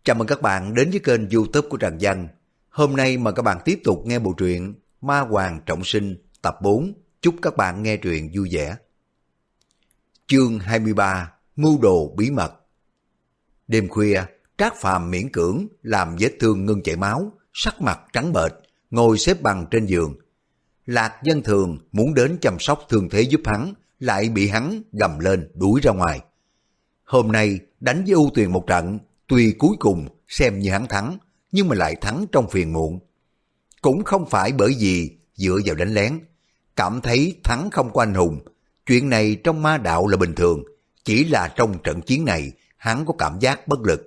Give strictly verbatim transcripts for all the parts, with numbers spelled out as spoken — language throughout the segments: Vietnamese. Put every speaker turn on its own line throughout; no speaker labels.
Chào mừng các bạn đến với kênh YouTube của Trần Văn. Hôm nay mời các bạn tiếp tục nghe bộ truyện Ma Hoàng Trọng Sinh tập bốn. Chúc các bạn nghe truyện vui vẻ. Chương hai mươi ba. Mưu đồ bí mật. Đêm khuya, Trác Phàm miễn cưỡng làm vết thương ngưng chảy máu, sắc mặt trắng bệch, ngồi xếp bằng trên giường. Lạc Dân Thường muốn đến chăm sóc thương thế giúp hắn, lại bị hắn gầm lên đuổi ra ngoài. Hôm nay đánh với U Tuyền một trận, tuy cuối cùng xem như hắn thắng, nhưng mà lại thắng trong phiền muộn. Cũng không phải bởi vì dựa vào đánh lén, cảm thấy thắng không có anh hùng. Chuyện này trong ma đạo là bình thường, chỉ là trong trận chiến này hắn có cảm giác bất lực.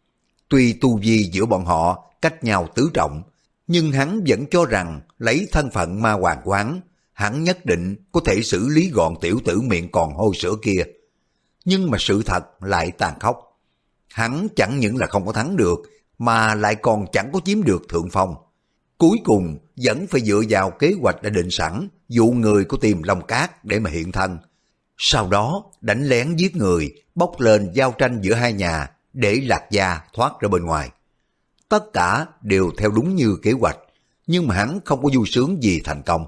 Tuy tu vi giữa bọn họ cách nhau tứ trọng, nhưng hắn vẫn cho rằng lấy thân phận ma hoàng của hắn, hắn nhất định có thể xử lý gọn tiểu tử miệng còn hôi sữa kia. Nhưng mà sự thật lại tàn khốc. Hắn chẳng những là không có thắng được, mà lại còn chẳng có chiếm được thượng phong. Cuối cùng vẫn phải dựa vào kế hoạch đã định sẵn, dụ người của Tiềm Long Cát để mà hiện thân. Sau đó đánh lén giết người, bốc lên giao tranh giữa hai nhà, để Lạc Gia thoát ra bên ngoài. Tất cả đều theo đúng như kế hoạch, nhưng mà hắn không có vui sướng gì thành công.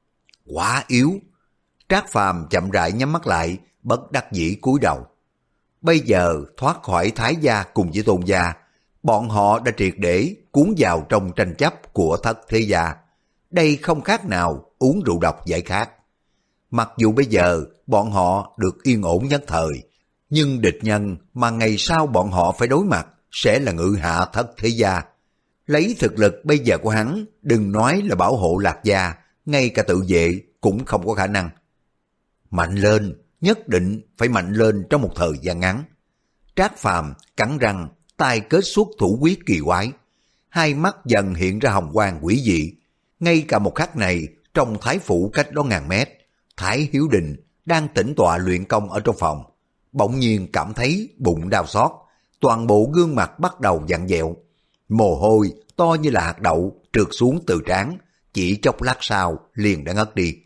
Quá yếu. Trác Phàm chậm rãi nhắm mắt lại, bất đắc dĩ cúi đầu. Bây giờ thoát khỏi Thái Gia cùng với Tôn Gia, bọn họ đã triệt để cuốn vào trong tranh chấp của Thất Thế Gia. Đây không khác nào uống rượu độc giải khát. Mặc dù bây giờ bọn họ được yên ổn nhất thời, nhưng địch nhân mà ngày sau bọn họ phải đối mặt sẽ là Ngự Hạ Thất Thế Gia. Lấy thực lực bây giờ của hắn, đừng nói là bảo hộ Lạc Gia, ngay cả tự vệ cũng không có khả năng. Mạnh lên, nhất định phải mạnh lên trong một thời gian ngắn. Trác Phàm cắn răng, tay kết xuất thủ quyết kỳ quái, hai mắt dần hiện ra hồng quang quỷ dị. Ngay cả một khắc này, trong Thái Phủ cách đó ngàn mét, Thái Hiếu Đình đang tĩnh tọa luyện công ở trong phòng, bỗng nhiên cảm thấy bụng đau xót, toàn bộ gương mặt bắt đầu vặn vẹo, mồ hôi to như là hạt đậu trượt xuống từ trán, chỉ chốc lát sau liền đã ngất đi.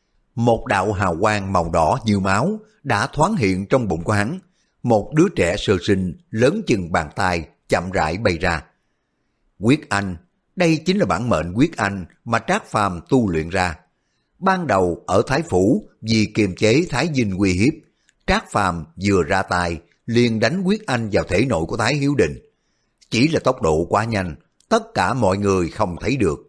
Một đạo hào quang màu đỏ như máu đã thoáng hiện trong bụng của hắn. Một đứa trẻ sơ sinh lớn chừng bàn tay chậm rãi bay ra. Quyết Anh, đây chính là bản mệnh Quyết Anh mà Trác Phàm tu luyện ra. Ban đầu ở Thái Phủ vì kiềm chế Thái Dinh uy hiếp, Trác Phàm vừa ra tay liền đánh Quyết Anh vào thể nội của Thái Hiếu Đình. Chỉ là tốc độ quá nhanh, tất cả mọi người không thấy được.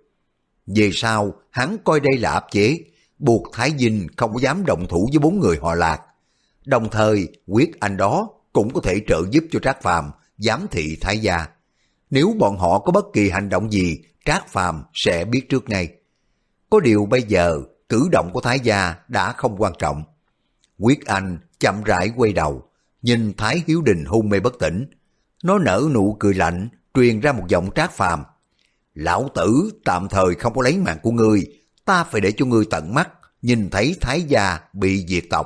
Về sau hắn coi đây là áp chế, buộc Thái Dinh không có dám động thủ với bốn người họ Lạc. Đồng thời Quyết Anh đó cũng có thể trợ giúp cho Trác Phàm giám thị Thái Gia. Nếu bọn họ có bất kỳ hành động gì, Trác Phàm sẽ biết trước ngay. Có điều bây giờ cử động của Thái Gia đã không quan trọng. Quyết Anh chậm rãi quay đầu, nhìn Thái Hiếu Đình hôn mê bất tỉnh. Nó nở nụ cười lạnh, truyền ra một giọng Trác Phàm. Lão tử tạm thời không có lấy mạng của ngươi, ta phải để cho ngươi tận mắt nhìn thấy Thái Gia bị diệt tộc.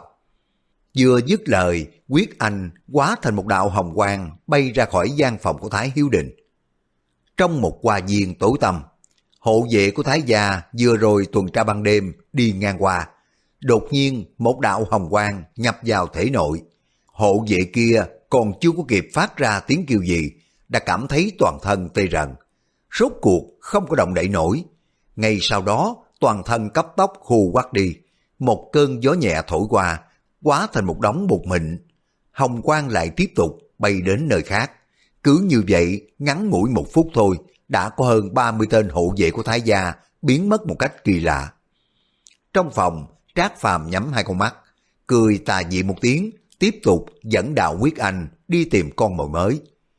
Vừa dứt lời, Quyết Anh hóa thành một đạo hồng quang bay ra khỏi gian phòng của Thái Hiếu Đình. Trong một hoa viên tối tăm, hộ vệ của Thái Gia vừa rồi tuần tra ban đêm đi ngang qua. Đột nhiên một đạo hồng quang nhập vào thể nội. Hộ vệ kia còn chưa có kịp phát ra tiếng kêu gì, đã cảm thấy toàn thân tê rần. Rốt cuộc không có động đậy nổi. Ngay sau đó toàn thân cấp tốc khô quắt đi. Một cơn gió nhẹ thổi qua, hóa thành một đống bột mịn. Hồng quang lại tiếp tục bay đến nơi khác. Cứ như vậy, ngắn ngủi một phút thôi, đã có hơn ba mươi tên hộ vệ của Thái Gia biến mất một cách kỳ lạ. Trong phòng, Trác Phàm nhắm hai con mắt, cười tà dị một tiếng, tiếp tục dẫn đạo Quyết Anh đi tìm con mồi mới.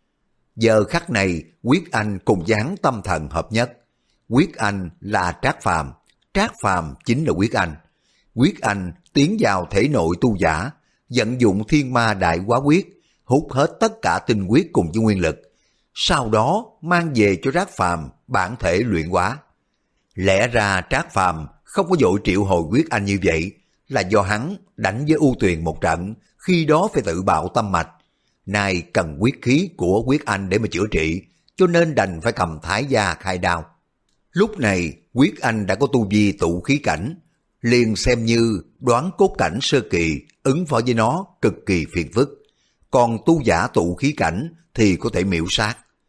Giờ khắc này, Quyết Anh cùng dáng tâm thần hợp nhất. Quyết Anh là Trác Phàm, Trác Phàm chính là Quyết Anh. Quyết Anh tiến vào thể nội tu giả, vận dụng Thiên Ma Đại Hóa Quyết, hút hết tất cả tinh huyết cùng với nguyên lực, sau đó mang về cho Trác Phàm bản thể luyện hóa. Lẽ ra Trác Phàm không có vội triệu hồi Quyết Anh như vậy là do hắn đánh với U Tuyền một trận, khi đó phải tự bạo tâm mạch. Nay cần quyết khí của Quyết Anh để mà chữa trị, cho nên đành phải cầm Thái Gia khai đao. Lúc này Quyết Anh đã có tu vi tụ khí cảnh, liền xem như đoán cốt cảnh sơ kỳ, ứng phó với nó cực kỳ phiền phức. Còn tu giả tụ khí cảnh thì có thể miễu sát.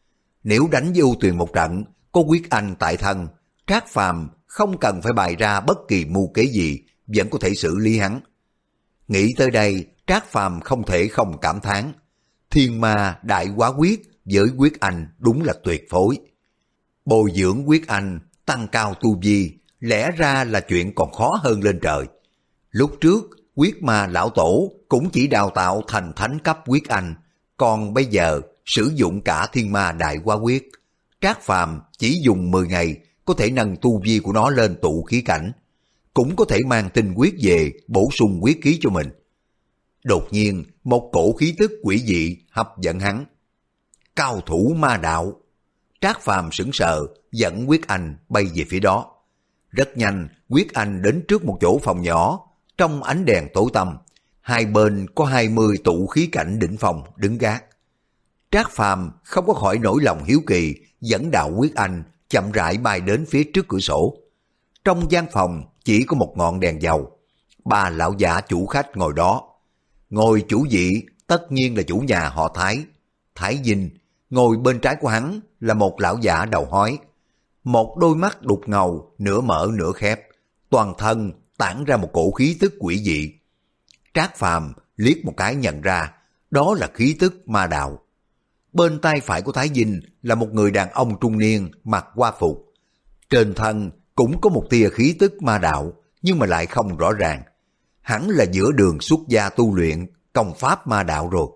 Nếu đánh với U Tuyền một trận, có Quyết Anh tại thân, Trác Phàm không cần phải bày ra bất kỳ mưu kế gì, vẫn có thể xử lý hắn. Nghĩ tới đây, Trác Phàm không thể không cảm thán. Thiên ma đại quá quyết với Quyết Anh đúng là tuyệt phối. Bồi dưỡng Quyết Anh, tăng cao tu vi, lẽ ra là chuyện còn khó hơn lên trời. Lúc trước, Quyết Ma lão tổ cũng chỉ đào tạo thành thánh cấp Quyết Anh, còn bây giờ sử dụng cả thiên ma đại quá quyết. Trác Phàm chỉ dùng mười ngày có thể nâng tu vi của nó lên tụ khí cảnh, cũng có thể mang tinh quyết về bổ sung quyết khí cho mình. Đột nhiên, một cổ khí tức quỷ dị hấp dẫn hắn. Cao thủ ma đạo. Trác Phàm sững sờ, dẫn Quyết Anh bay về phía đó. Rất nhanh, Quyết Anh đến trước một chỗ phòng nhỏ, trong ánh đèn tối tăm, hai bên có hai mươi tụ khí cảnh đỉnh phong đứng gác. Trác Phàm không có khỏi nỗi lòng hiếu kỳ, dẫn đạo Quyết Anh chậm rãi bay đến phía trước cửa sổ. Trong gian phòng chỉ có một ngọn đèn dầu. Ba lão giả chủ khách ngồi đó. Ngồi chủ vị tất nhiên là chủ nhà họ Thái, Thái Dinh. Ngồi bên trái của hắn là một lão giả đầu hói. Một đôi mắt đục ngầu, nửa mở nửa khép, toàn thân tản ra một cổ khí tức quỷ dị. Trác Phàm liếc một cái nhận ra, đó là khí tức ma đạo. Bên tay phải của Thái Dinh là một người đàn ông trung niên mặc hoa phục. Trên thân cũng có một tia khí tức ma đạo, nhưng mà lại không rõ ràng. Hẳn là giữa đường xuất gia tu luyện công pháp ma đạo rồi.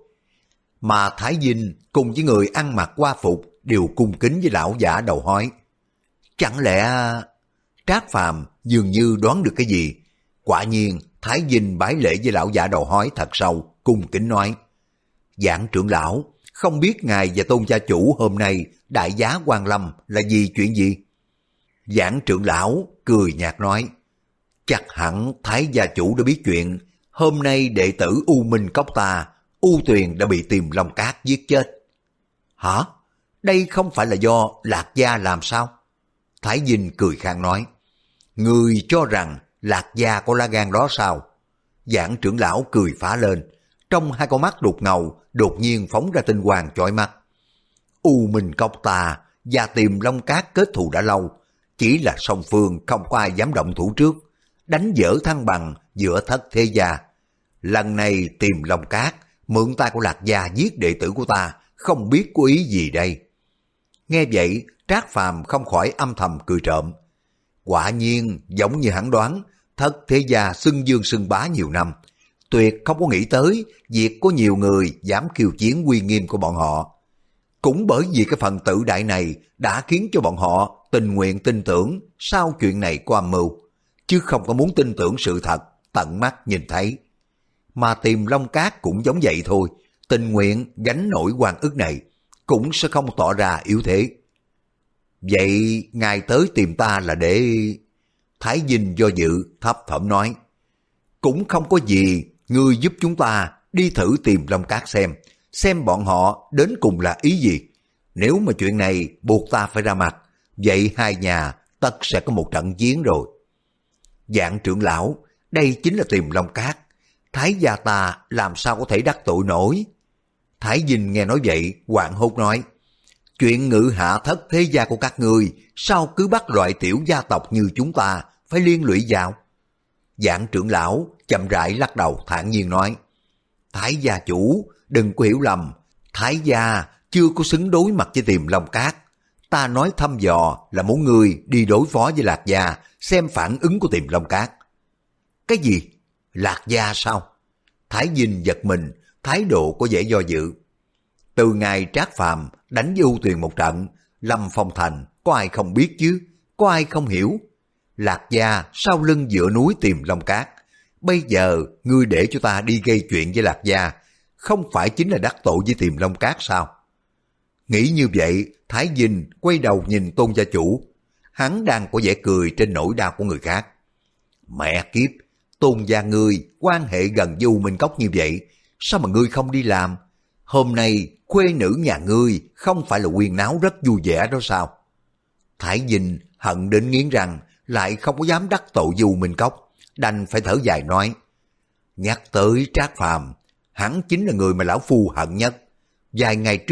Mà Thái Dinh cùng với người ăn mặc hoa phục đều cung kính với lão giả đầu hói. Chẳng lẽ... Trác Phàm dường như đoán được cái gì. Quả nhiên Thái Dinh bái lễ với lão giả đầu hói thật sâu, cung kính nói: Giảng trưởng lão, không biết ngài và tôn gia chủ hôm nay đại giá Quan Lâm là gì chuyện gì? Giảng trưởng lão cười nhạt nói: Chắc hẳn Thái gia chủ đã biết chuyện, hôm nay đệ tử U Minh Cốc ta, U Tuyền đã bị Tiềm Long Cát giết chết. Hả? Đây không phải là do Lạc Gia làm sao? Thái Dinh cười khang nói: Người cho rằng Lạc Gia có lá gan đó sao? Giảng trưởng lão cười phá lên, trong hai con mắt đục ngầu đột nhiên phóng ra tinh quang chói mắt. U Minh Cốc ta và Tiềm Long Cát kết thù đã lâu, chỉ là song phương không có ai dám động thủ trước, đánh dở thăng bằng giữa thất thế gia. Lần này Tiềm Long Cát mượn tay của Lạc Gia giết đệ tử của ta, không biết có ý gì đây. Nghe vậy, Trác Phàm không khỏi âm thầm cười trộm. Quả nhiên giống như hắn đoán, thất thế gia xưng dương xưng bá nhiều năm, tuyệt không có nghĩ tới việc có nhiều người dám khiêu chiến uy nghiêm của bọn họ. Cũng bởi vì cái phần tự đại này đã khiến cho bọn họ tình nguyện tin tưởng sau chuyện này có âm mưu, chứ không có muốn tin tưởng sự thật tận mắt nhìn thấy. Mà Tiềm Long Cát cũng giống vậy thôi, tình nguyện gánh nổi oan ức này, cũng sẽ không tỏ ra yếu thế. Vậy ngài tới tìm ta là để... Thái Dinh do dự thấp thỏm nói: Cũng không có gì, ngươi giúp chúng ta đi thử Tiềm Long Cát xem, xem bọn họ đến cùng là ý gì. Nếu mà chuyện này buộc ta phải ra mặt, vậy hai nhà tất sẽ có một trận chiến rồi. Dạng trưởng lão, đây chính là Tiềm Long Cát, Thái gia ta làm sao có thể đắc tội nổi. Thái Dinh nghe nói vậy, hoảng hốt nói: Chuyện ngự hạ thất thế gia của các ngươi, sao cứ bắt loại tiểu gia tộc như chúng ta phải liên lụy vào? Dạng trưởng lão chậm rãi lắc đầu thản nhiên nói: Thái gia chủ, đừng có hiểu lầm, Thái gia chưa có xứng đối mặt với Tiềm Long Cát. Ta nói thăm dò là muốn ngươi đi đối phó với Lạc gia, xem phản ứng của Tiềm Long Cát. Cái gì? Lạc gia sao? Thái Dinh giật mình, thái độ có vẻ do dự. Từ ngày Trác Phàm đánh với U Tuyền một trận, Lâm Phong Thành có ai không biết chứ, có ai không hiểu. Lạc gia sau lưng dựa núi Tiềm Long Cát, bây giờ ngươi để cho ta đi gây chuyện với Lạc gia, không phải chính là đắc tội với Tiềm Long Cát sao? Nghĩ như vậy, Thái Dinh quay đầu nhìn Tôn gia chủ, hắn đang có vẻ cười trên nỗi đau của người khác. Mẹ kiếp, Tôn gia ngươi quan hệ gần với U Minh Cốc như vậy, sao mà ngươi không đi làm? Hôm nay khuê nữ nhà ngươi không phải là quyên náo rất vui vẻ đó sao? Thái Dinh hận đến nghiến răng, lại không có dám đắc tội với U Minh Cốc, đành phải thở dài nói: Nhắc tới Trác Phàm, hắn chính là người mà lão phu hận nhất. Vài ngày trước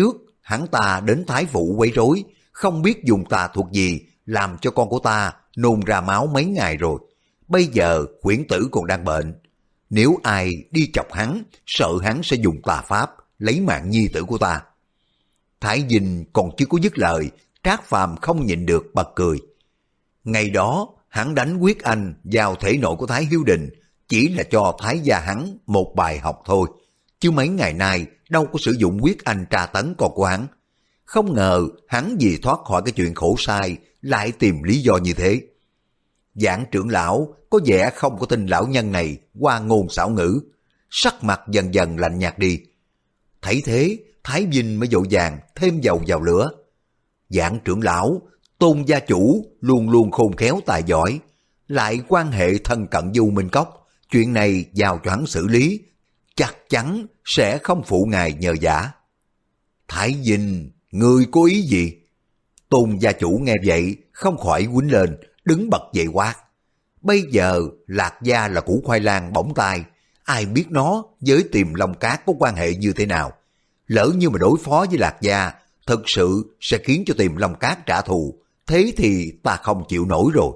hắn ta đến Thái Phủ quấy rối, không biết dùng tà thuật gì làm cho con của ta nôn ra máu mấy ngày rồi. Bây giờ quyển tử còn đang bệnh. Nếu ai đi chọc hắn, sợ hắn sẽ dùng tà pháp lấy mạng nhi tử của ta. Thái Dinh còn chưa có dứt lời, Trác Phàm không nhịn được bật cười. Ngày đó hắn đánh Quyết Anh vào thể nội của Thái Hiếu Đình chỉ là cho Thái gia hắn một bài học thôi, chứ mấy ngày nay đâu có sử dụng Quyết Anh tra tấn con của hắn. Không ngờ hắn vì thoát khỏi cái chuyện khổ sai lại tìm lý do như thế. Giảng trưởng lão có vẻ không có tin lão nhân này qua ngôn xảo ngữ, sắc mặt dần dần lạnh nhạt đi. Thấy thế, Thái Vinh mới vội vàng thêm dầu vào lửa. Giảng trưởng lão, Tôn gia chủ luôn luôn khôn khéo tài giỏi, lại quan hệ thân cận với U Minh Cốc, chuyện này giao cho hắn xử lý, chắc chắn sẽ không phụ ngài nhờ vả. Thái Vinh, ngươi có ý gì? Tôn gia chủ nghe vậy không khỏi quýnh lên, đứng bật dậy quát. Bây giờ Lạc gia là củ khoai lang bỏng tai, ai biết nó với Tiềm Long Cát có quan hệ như thế nào. Lỡ như mà đối phó với Lạc gia, thực sự sẽ khiến cho Tiềm Long Cát trả thù, thế thì ta không chịu nổi rồi.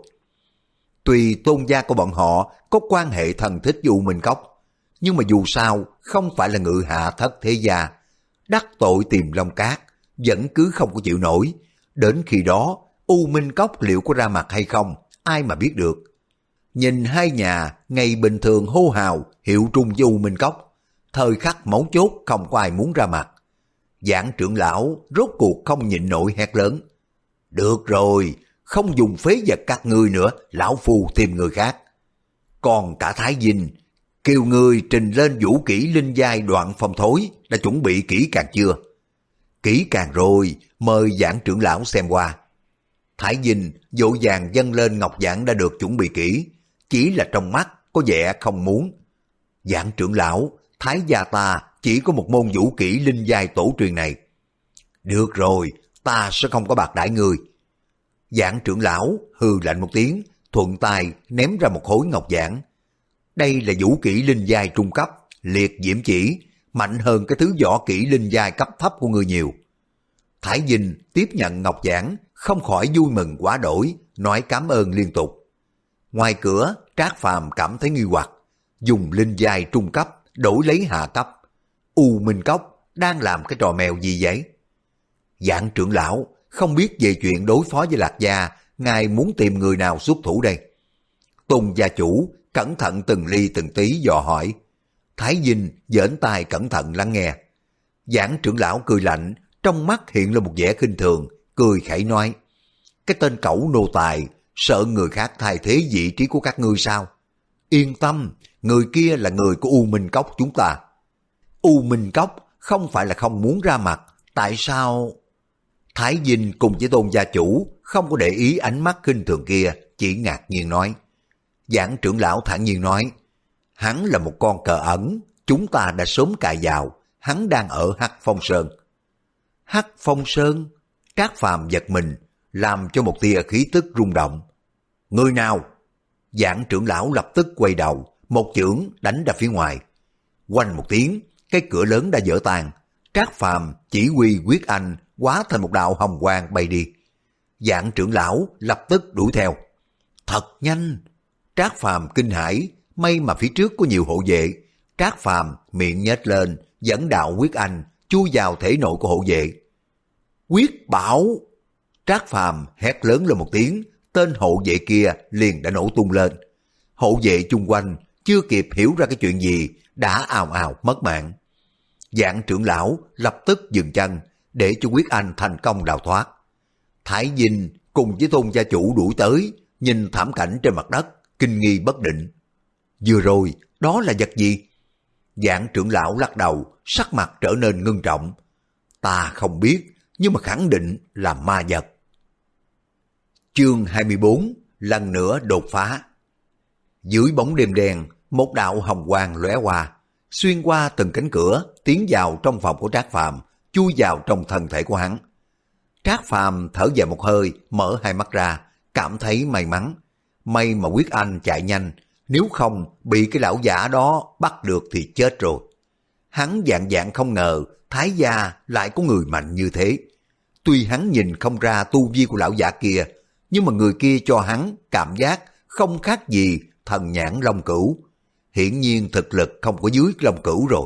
Tuy tôn gia của bọn họ có quan hệ thân thích với U Minh Cốc, nhưng mà dù sao không phải là ngự hạ thất thế gia, đắc tội Tiềm Long Cát vẫn cứ không có chịu nổi. Đến khi đó U Minh Cốc liệu có ra mặt hay không, ai mà biết được. Nhìn hai nhà ngày bình thường hô hào hiệu trung với U Minh Cốc, thời khắc mấu chốt không có ai muốn ra mặt. Giảng trưởng lão rốt cuộc không nhịn nổi hét lớn. Được rồi, không dùng phế vật các ngươi nữa, lão phu tìm người khác. Còn cả Thái Vinh, kêu ngươi trình lên vũ kỹ linh giai đoạn phong thối, đã chuẩn bị kỹ càng chưa? Kỹ càng rồi, mời giảng trưởng lão xem qua. Thái Vinh vội vàng dâng lên ngọc giảng đã được chuẩn bị kỹ, chỉ là trong mắt có vẻ không muốn. Giảng trưởng lão, Thái gia ta chỉ có một môn vũ kỹ linh giai tổ truyền này. Được rồi, ta sẽ không có bạc đãi người. Giảng trưởng lão hừ lạnh một tiếng, thuận tay ném ra một khối ngọc giảng. Đây là vũ kỹ linh giai trung cấp, liệt diễm chỉ, mạnh hơn cái thứ võ kỹ linh giai cấp thấp của người nhiều. Thái Vinh tiếp nhận ngọc giảng, không khỏi vui mừng quá đổi, nói cảm ơn liên tục. Ngoài cửa, Trác Phàm cảm thấy nghi hoặc, dùng linh giai trung cấp đổi lấy hạ cấp. U Minh Cốc đang làm cái trò mèo gì vậy? Giảng trưởng lão, không biết về chuyện đối phó với Lạc gia, ngài muốn tìm người nào xuất thủ đây? Tôn gia chủ cẩn thận từng ly từng tí dò hỏi. Thái Vinh giỡn tai cẩn thận lắng nghe. Giảng trưởng lão cười lạnh, trong mắt hiện lên một vẻ khinh thường, cười khẩy nói. Cái tên cẩu nô tài, sợ người khác thay thế vị trí của các ngươi sao? Yên tâm, người kia là người của U Minh Cốc chúng ta. U Minh Cốc không phải là không muốn ra mặt, tại sao? Thái Vinh cùng với Tôn gia chủ không có để ý ánh mắt khinh thường kia, chỉ ngạc nhiên nói. Giảng trưởng lão thản nhiên nói, hắn là một con cờ ẩn, chúng ta đã sớm cài vào, hắn đang ở Hắc Phong Sơn. Hắc Phong Sơn? Trác Phàm giật mình, làm cho một tia khí tức rung động. Người nào? Giảng trưởng lão lập tức quay đầu, một chưởng đánh ra phía ngoài. Quanh một tiếng, cái cửa lớn đã vỡ tan. Trác Phàm chỉ huy Quyết Anh hóa thành một đạo hồng quang bay đi. Giảng trưởng lão lập tức đuổi theo. Thật nhanh! Trác Phàm kinh hãi, may mà phía trước có nhiều hộ vệ. Trác Phàm miệng nhếch lên, dẫn đạo Quyết Anh chui vào thể nội của hộ vệ. Quyết Bảo! Trác Phàm hét lớn lên một tiếng, tên hộ vệ kia liền đã nổ tung lên. Hộ vệ chung quanh chưa kịp hiểu ra cái chuyện gì, đã ào ào mất mạng. Giảng trưởng lão lập tức dừng chân, để cho Quyết Anh thành công đào thoát. Thái Vinh cùng với Tôn gia chủ đuổi tới, nhìn thảm cảnh trên mặt đất, kinh nghi bất định. Vừa rồi, đó là vật gì? Giảng trưởng lão lắc đầu, sắc mặt trở nên ngưng trọng. Ta không biết, nhưng mà khẳng định là ma vật. Chương hai mươi bốn, lần nữa đột phá. Dưới bóng đêm đen, một đạo hồng quang lóe qua, xuyên qua từng cánh cửa, tiến vào trong phòng của Trác Phàm, chui vào trong thân thể của hắn. Trác Phàm thở dài một hơi, mở hai mắt ra, cảm thấy may mắn. May mà Quyết Anh chạy nhanh, nếu không bị cái lão giả đó bắt được thì chết rồi. Hắn vạn vạn không ngờ Thái gia lại có người mạnh như thế. Tuy hắn nhìn không ra tu vi của lão giả kia, nhưng mà người kia cho hắn cảm giác không khác gì thần nhãn long cửu. Hiển nhiên thực lực không có dưới long cửu rồi.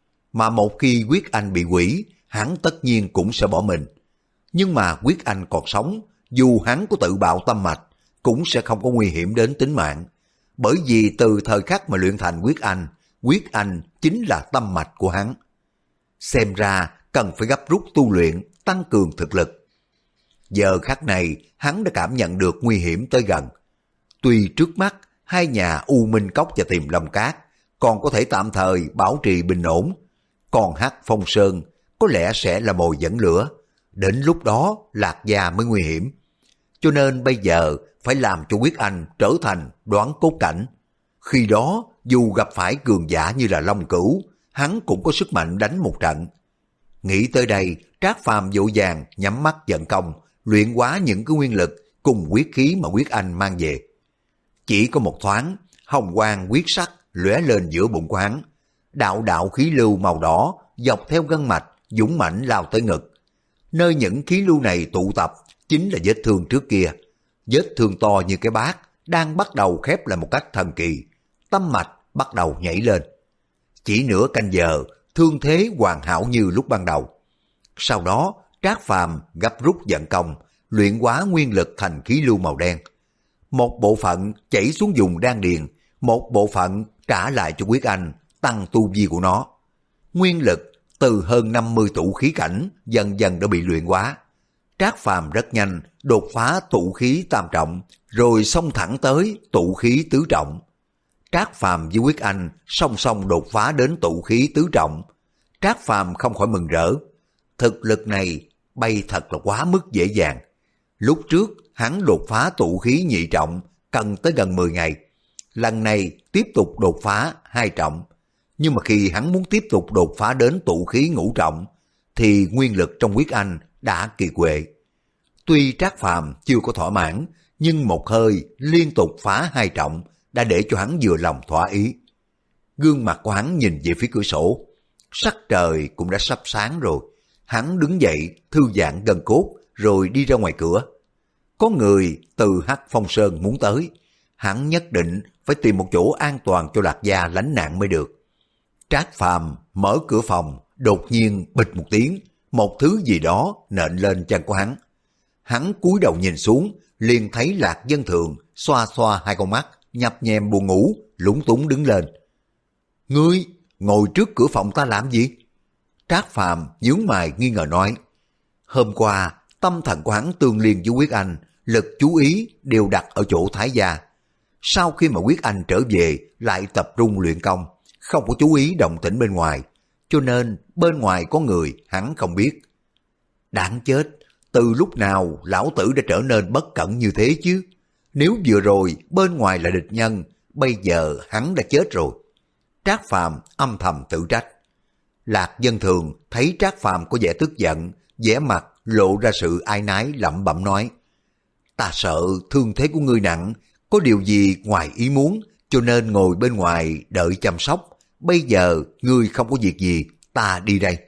Mà một khi Quyết Anh bị hủy, hắn tất nhiên cũng sẽ bỏ mình. Nhưng mà Quyết Anh còn sống, dù hắn có tự bạo tâm mạch, cũng sẽ không có nguy hiểm đến tính mạng. Bởi vì từ thời khắc mà luyện thành Quyết Anh, Quyết Anh chính là tâm mạch của hắn. Xem ra cần phải gấp rút tu luyện, tăng cường thực lực. Giờ khắc này, hắn đã cảm nhận được nguy hiểm tới gần. Tuy trước mắt, hai nhà U Minh Cốc và Tiềm Long Cát còn có thể tạm thời bảo trì bình ổn, còn Hắc Phong Sơn có lẽ sẽ là mồi dẫn lửa. Đến lúc đó, Lạc Gia mới nguy hiểm. Cho nên bây giờ phải làm cho Quyết Anh trở thành đoán cốt cảnh. Khi đó, dù gặp phải cường giả như là Long Cửu, hắn cũng có sức mạnh đánh một trận. Nghĩ tới đây, Trác Phàm vội vàng nhắm mắt vận công, luyện hóa những cái nguyên lực cùng quyết khí mà Quyết Anh mang về. Chỉ có một thoáng, hồng quang quyết sắc lóe lên giữa bụng của hắn. Đạo đạo khí lưu màu đỏ dọc theo gân mạch dũng mãnh lao tới ngực. Nơi những khí lưu này tụ tập chính là vết thương trước kia. Vết thương to như cái bát đang bắt đầu khép lại một cách thần kỳ. Tâm mạch bắt đầu nhảy lên. Chỉ nửa canh giờ, thương thế hoàn hảo như lúc ban đầu. Sau đó, Trác Phàm gấp rút vận công, luyện hóa nguyên lực thành khí lưu màu đen. Một bộ phận chảy xuống vùng đan điền, một bộ phận trả lại cho Quyết Anh, tăng tu vi của nó. Nguyên lực từ hơn năm mươi tụ khí cảnh dần dần đã bị luyện hóa. Trác Phàm rất nhanh đột phá tụ khí tam trọng, rồi xông thẳng tới tụ khí tứ trọng. Trác Phàm với Quyết Anh song song đột phá đến tụ khí tứ trọng. Trác Phàm không khỏi mừng rỡ. Thực lực này bay thật là quá mức dễ dàng. Lúc trước hắn đột phá tụ khí nhị trọng cần tới gần mười ngày. Lần này tiếp tục đột phá hai trọng. Nhưng mà khi hắn muốn tiếp tục đột phá đến tụ khí ngũ trọng thì nguyên lực trong Quyết Anh đã kỳ quệ. Tuy Trác Phàm chưa có thỏa mãn, nhưng một hơi liên tục phá hai trọng đã để cho hắn vừa lòng thỏa ý. Gương mặt của hắn nhìn về phía cửa sổ. Sắc trời cũng đã sắp sáng rồi. Hắn đứng dậy thư giãn gân cốt rồi đi ra ngoài cửa. Có người từ Hắc Phong Sơn muốn tới. Hắn nhất định phải tìm một chỗ an toàn cho Lạc Gia lánh nạn mới được. Trác Phàm mở cửa phòng, đột nhiên bịch một tiếng, một thứ gì đó nện lên chân của hắn. Hắn cúi đầu nhìn xuống, liền thấy Lạc Dân Thường xoa xoa hai con mắt, nhập nhèm buồn ngủ, lúng túng đứng lên. Ngươi ngồi trước cửa phòng ta làm gì? Trác Phàm nhướng mày nghi ngờ nói. Hôm qua tâm thần của hắn tương liên với Quyết Anh, lực chú ý đều đặt ở chỗ Thái gia. Sau khi mà Quyết Anh trở về lại tập trung luyện công, không có chú ý động tĩnh bên ngoài, cho nên bên ngoài có người hắn không biết. Đáng chết, từ lúc nào lão tử đã trở nên bất cẩn như thế chứ? Nếu vừa rồi bên ngoài là địch nhân, bây giờ hắn đã chết rồi. Trác Phàm âm thầm tự trách. Lạc Dân Thường thấy Trác Phàm có vẻ tức giận, vẻ mặt lộ ra sự áy náy, lẩm bẩm nói. Ta sợ thương thế của ngươi nặng, có điều gì ngoài ý muốn, cho nên ngồi bên ngoài đợi chăm sóc. Bây giờ ngươi không có việc gì, ta đi đây.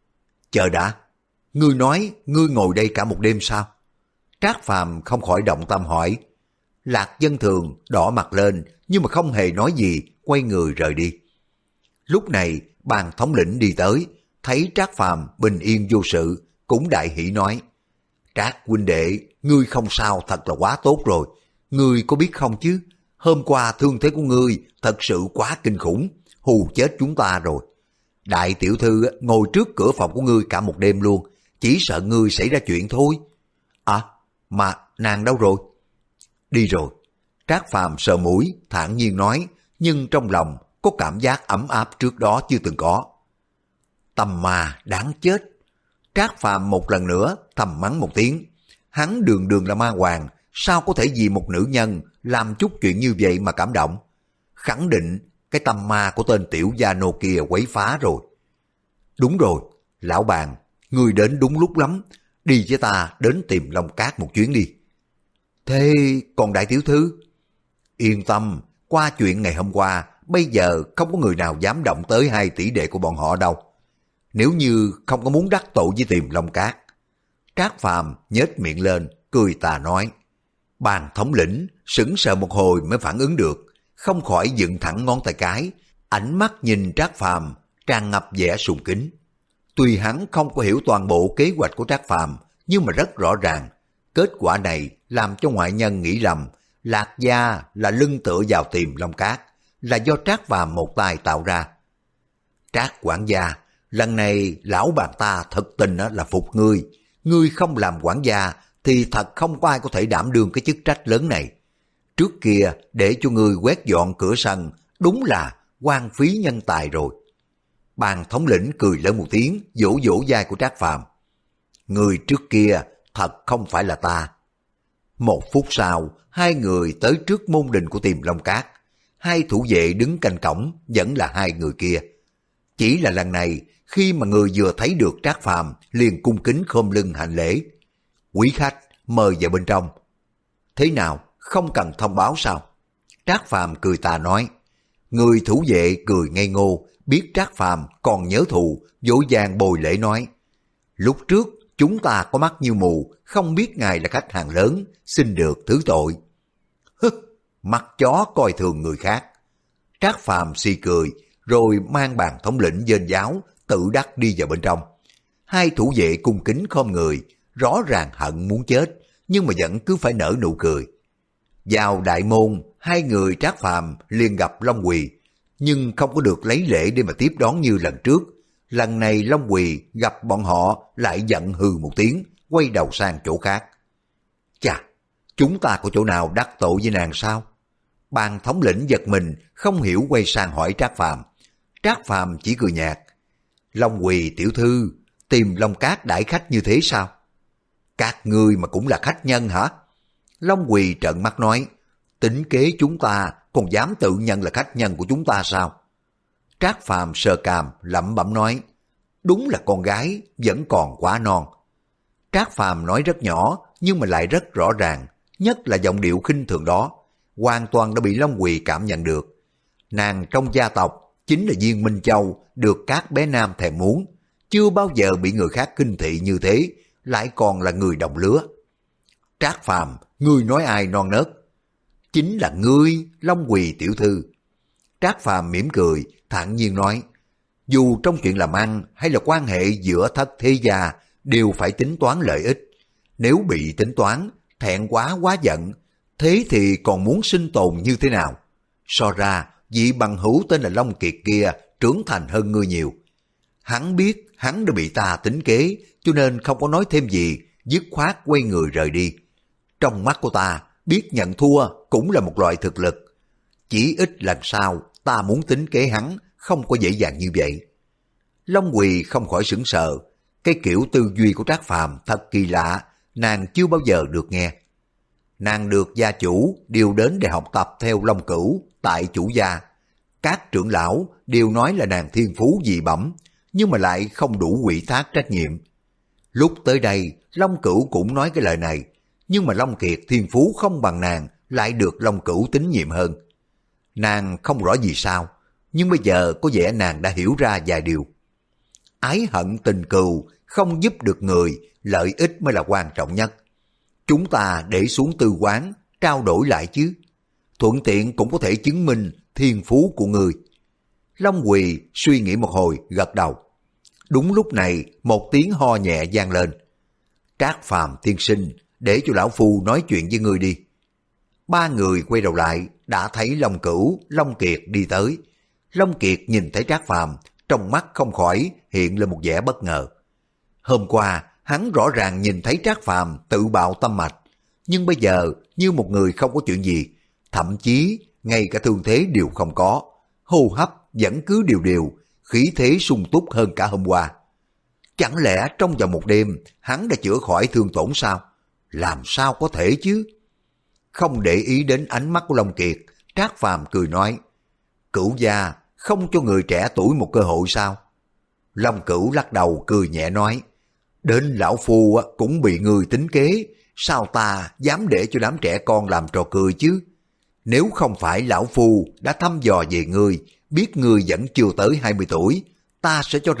Chờ đã, ngươi nói ngươi ngồi đây cả một đêm sao? Trác Phàm không khỏi động tâm hỏi. Lạc Dân Thường đỏ mặt lên nhưng mà không hề nói gì, quay người rời đi. Lúc này Bàn thống lĩnh đi tới, thấy Trác Phàm bình yên vô sự, cũng đại hỉ nói. Trác huynh đệ, ngươi không sao thật là quá tốt rồi. Ngươi có biết không chứ, hôm qua thương thế của ngươi thật sự quá kinh khủng, hù chết chúng ta rồi. Đại tiểu thư ngồi trước cửa phòng của ngươi cả một đêm luôn, chỉ sợ ngươi xảy ra chuyện thôi. À, mà nàng đâu rồi? Đi rồi. Trác Phàm sờ mũi, thản nhiên nói, nhưng trong lòng có cảm giác ấm áp trước đó chưa từng có. Tầm mà đáng chết. Trác Phàm một lần nữa thầm mắng một tiếng. Hắn đường đường là ma hoàng, sao có thể vì một nữ nhân làm chút chuyện như vậy mà cảm động? Khẳng định cái tâm ma của tên tiểu gia nô kia quấy phá rồi. Đúng rồi, lão Bàn, ngươi đến đúng lúc lắm, đi với ta đến tìm Long Cát một chuyến đi. Thế còn đại tiểu thư? Yên tâm, qua chuyện ngày hôm qua, bây giờ không có người nào dám động tới hai tỷ đệ của bọn họ đâu. nếu như không có muốn đắc tội với Tiềm Long Cát. Trác Phàm nhếch miệng lên, cười tà nói. Bàn thống lĩnh sững sờ một hồi mới phản ứng được, không khỏi dựng thẳng ngón tay cái, ánh mắt nhìn Trác Phàm tràn ngập vẻ sùng kính. Tuy hắn không có hiểu toàn bộ kế hoạch của Trác Phàm, nhưng mà rất rõ ràng, kết quả này làm cho ngoại nhân nghĩ lầm Lạc Gia là lưng tựa vào Tiềm Long Cát, là do Trác Phàm một tay tạo ra. Trác quản gia, lần này lão bàn ta thật tình là phục ngươi, ngươi không làm quản gia thì thật không có ai có thể đảm đương cái chức trách lớn này. Trước kia để cho ngươi quét dọn cửa sân, đúng là hoang phí nhân tài rồi. Bàn thống lĩnh cười lớn một tiếng, vỗ vỗ vai của Trác Phàm. Người trước kia thật không phải là ta. Một phút sau, hai người tới trước môn đình của Tiềm Long Cát. Hai thủ vệ đứng canh cổng vẫn là hai người kia. Chỉ là lần này, khi mà người vừa thấy được Trác Phàm liền cung kính khom lưng hành lễ. Quý khách, mời vào bên trong. Thế nào, không cần thông báo sao? Trác Phàm cười tà nói. Người thủ vệ cười ngây ngô, biết Trác Phàm còn nhớ thù, vội vàng bồi lễ nói. Lúc trước, chúng ta có mắt như mù, không biết ngài là khách hàng lớn, xin được thứ tội. Hứ, mắt chó coi thường người khác. Trác Phàm si cười, rồi mang bàn thống lĩnh dên giáo, tự đắc đi vào bên trong. Hai thủ vệ cung kính khom người, rõ ràng hận muốn chết, nhưng mà vẫn cứ phải nở nụ cười. Vào đại môn, hai người Trác Phàm liền gặp Long Quỳ, nhưng không có được lấy lễ để mà tiếp đón như lần trước. Lần này Long Quỳ gặp bọn họ lại giận hừ một tiếng, quay đầu sang chỗ khác. Chà, chúng ta có chỗ nào đắc tội với nàng sao? Bàn thống lĩnh giật mình, không hiểu quay sang hỏi Trác Phàm. Trác Phàm chỉ cười nhạt. Long Quỳ tiểu thư, Tiềm Long Cát đãi khách như thế sao? Các ngươi mà cũng là khách nhân hả? Long Quỳ trợn mắt nói. Tính kế chúng ta còn dám tự nhận là khách nhân của chúng ta sao? Trác Phàm sờ cằm lẩm bẩm nói. Đúng là con gái vẫn còn quá non. Trác Phàm nói rất nhỏ nhưng mà lại rất rõ ràng, nhất là giọng điệu khinh thường đó, hoàn toàn đã bị Long Quỳ cảm nhận được. Nàng trong gia tộc chính là Viên Minh Châu được các bé nam thèm muốn, chưa bao giờ bị người khác khinh thị như thế, lại còn là người đồng lứa. Trác Phàm, ngươi nói ai non nớt? Chính là ngươi, Long Quỳ tiểu thư. Trác Phàm mỉm cười, thản nhiên nói, dù trong chuyện làm ăn hay là quan hệ giữa thất thế gia đều phải tính toán lợi ích. Nếu bị tính toán, thẹn quá quá giận, thế thì còn muốn sinh tồn như thế nào? So ra, vị bằng hữu tên là Long Kiệt kia trưởng thành hơn ngươi nhiều. Hắn biết hắn đã bị ta tính kế, cho nên không có nói thêm gì, dứt khoát quay người rời đi. Trong mắt của ta, biết nhận thua cũng là một loại thực lực. Chỉ ít lần sau, ta muốn tính kế hắn, không có dễ dàng như vậy. Long Quỳ không khỏi sửng sờ, cái kiểu tư duy của Trác Phàm thật kỳ lạ, nàng chưa bao giờ được nghe. Nàng được gia chủ điều đến để học tập theo Long Cửu tại chủ gia. Các trưởng lão đều nói là nàng thiên phú dị bẩm, nhưng mà lại không đủ ủy thác trách nhiệm. Lúc tới đây, Long Cửu cũng nói cái lời này, nhưng mà Long Kiệt thiên phú không bằng nàng lại được Long Cửu tín nhiệm hơn. Nàng không rõ vì sao, nhưng bây giờ có vẻ nàng đã hiểu ra vài điều. Ái hận tình cừu, không giúp được người, lợi ích mới là quan trọng nhất. Chúng ta để xuống tư quán, trao đổi lại chứ. Thuận tiện cũng có thể chứng minh thiên phú của người. Long Quỳ suy nghĩ một hồi, gật đầu. Đúng lúc này, một tiếng ho nhẹ vang lên. Trác Phàm tiên sinh, để cho lão phu nói chuyện với người đi. Ba người quay đầu lại, đã thấy Long Cửu, Long Kiệt đi tới. Long Kiệt nhìn thấy Trác Phàm, trong mắt không khỏi hiện lên một vẻ bất ngờ. Hôm qua, hắn rõ ràng nhìn thấy Trác Phàm tự bạo tâm mạch, nhưng bây giờ như một người không có chuyện gì, thậm chí ngay cả thương thế đều không có, hô hấp vẫn cứ đều đều, khí thế sung túc hơn cả hôm qua. Chẳng lẽ trong vòng một đêm hắn đã chữa khỏi thương tổn sao? Làm sao có thể chứ? Không để ý đến ánh mắt của Long Kiệt, Trác Phàm cười nói, Cửu gia không cho người trẻ tuổi một cơ hội sao? Long Cửu lắc đầu cười nhẹ nói, đến lão phu cũng bị người tính kế, sao ta dám để cho đám trẻ con làm trò cười chứ? Nếu không phải lão phu đã thăm dò về ngươi, biết ngươi vẫn chưa tới hai mươi tuổi, ta sẽ cho rằng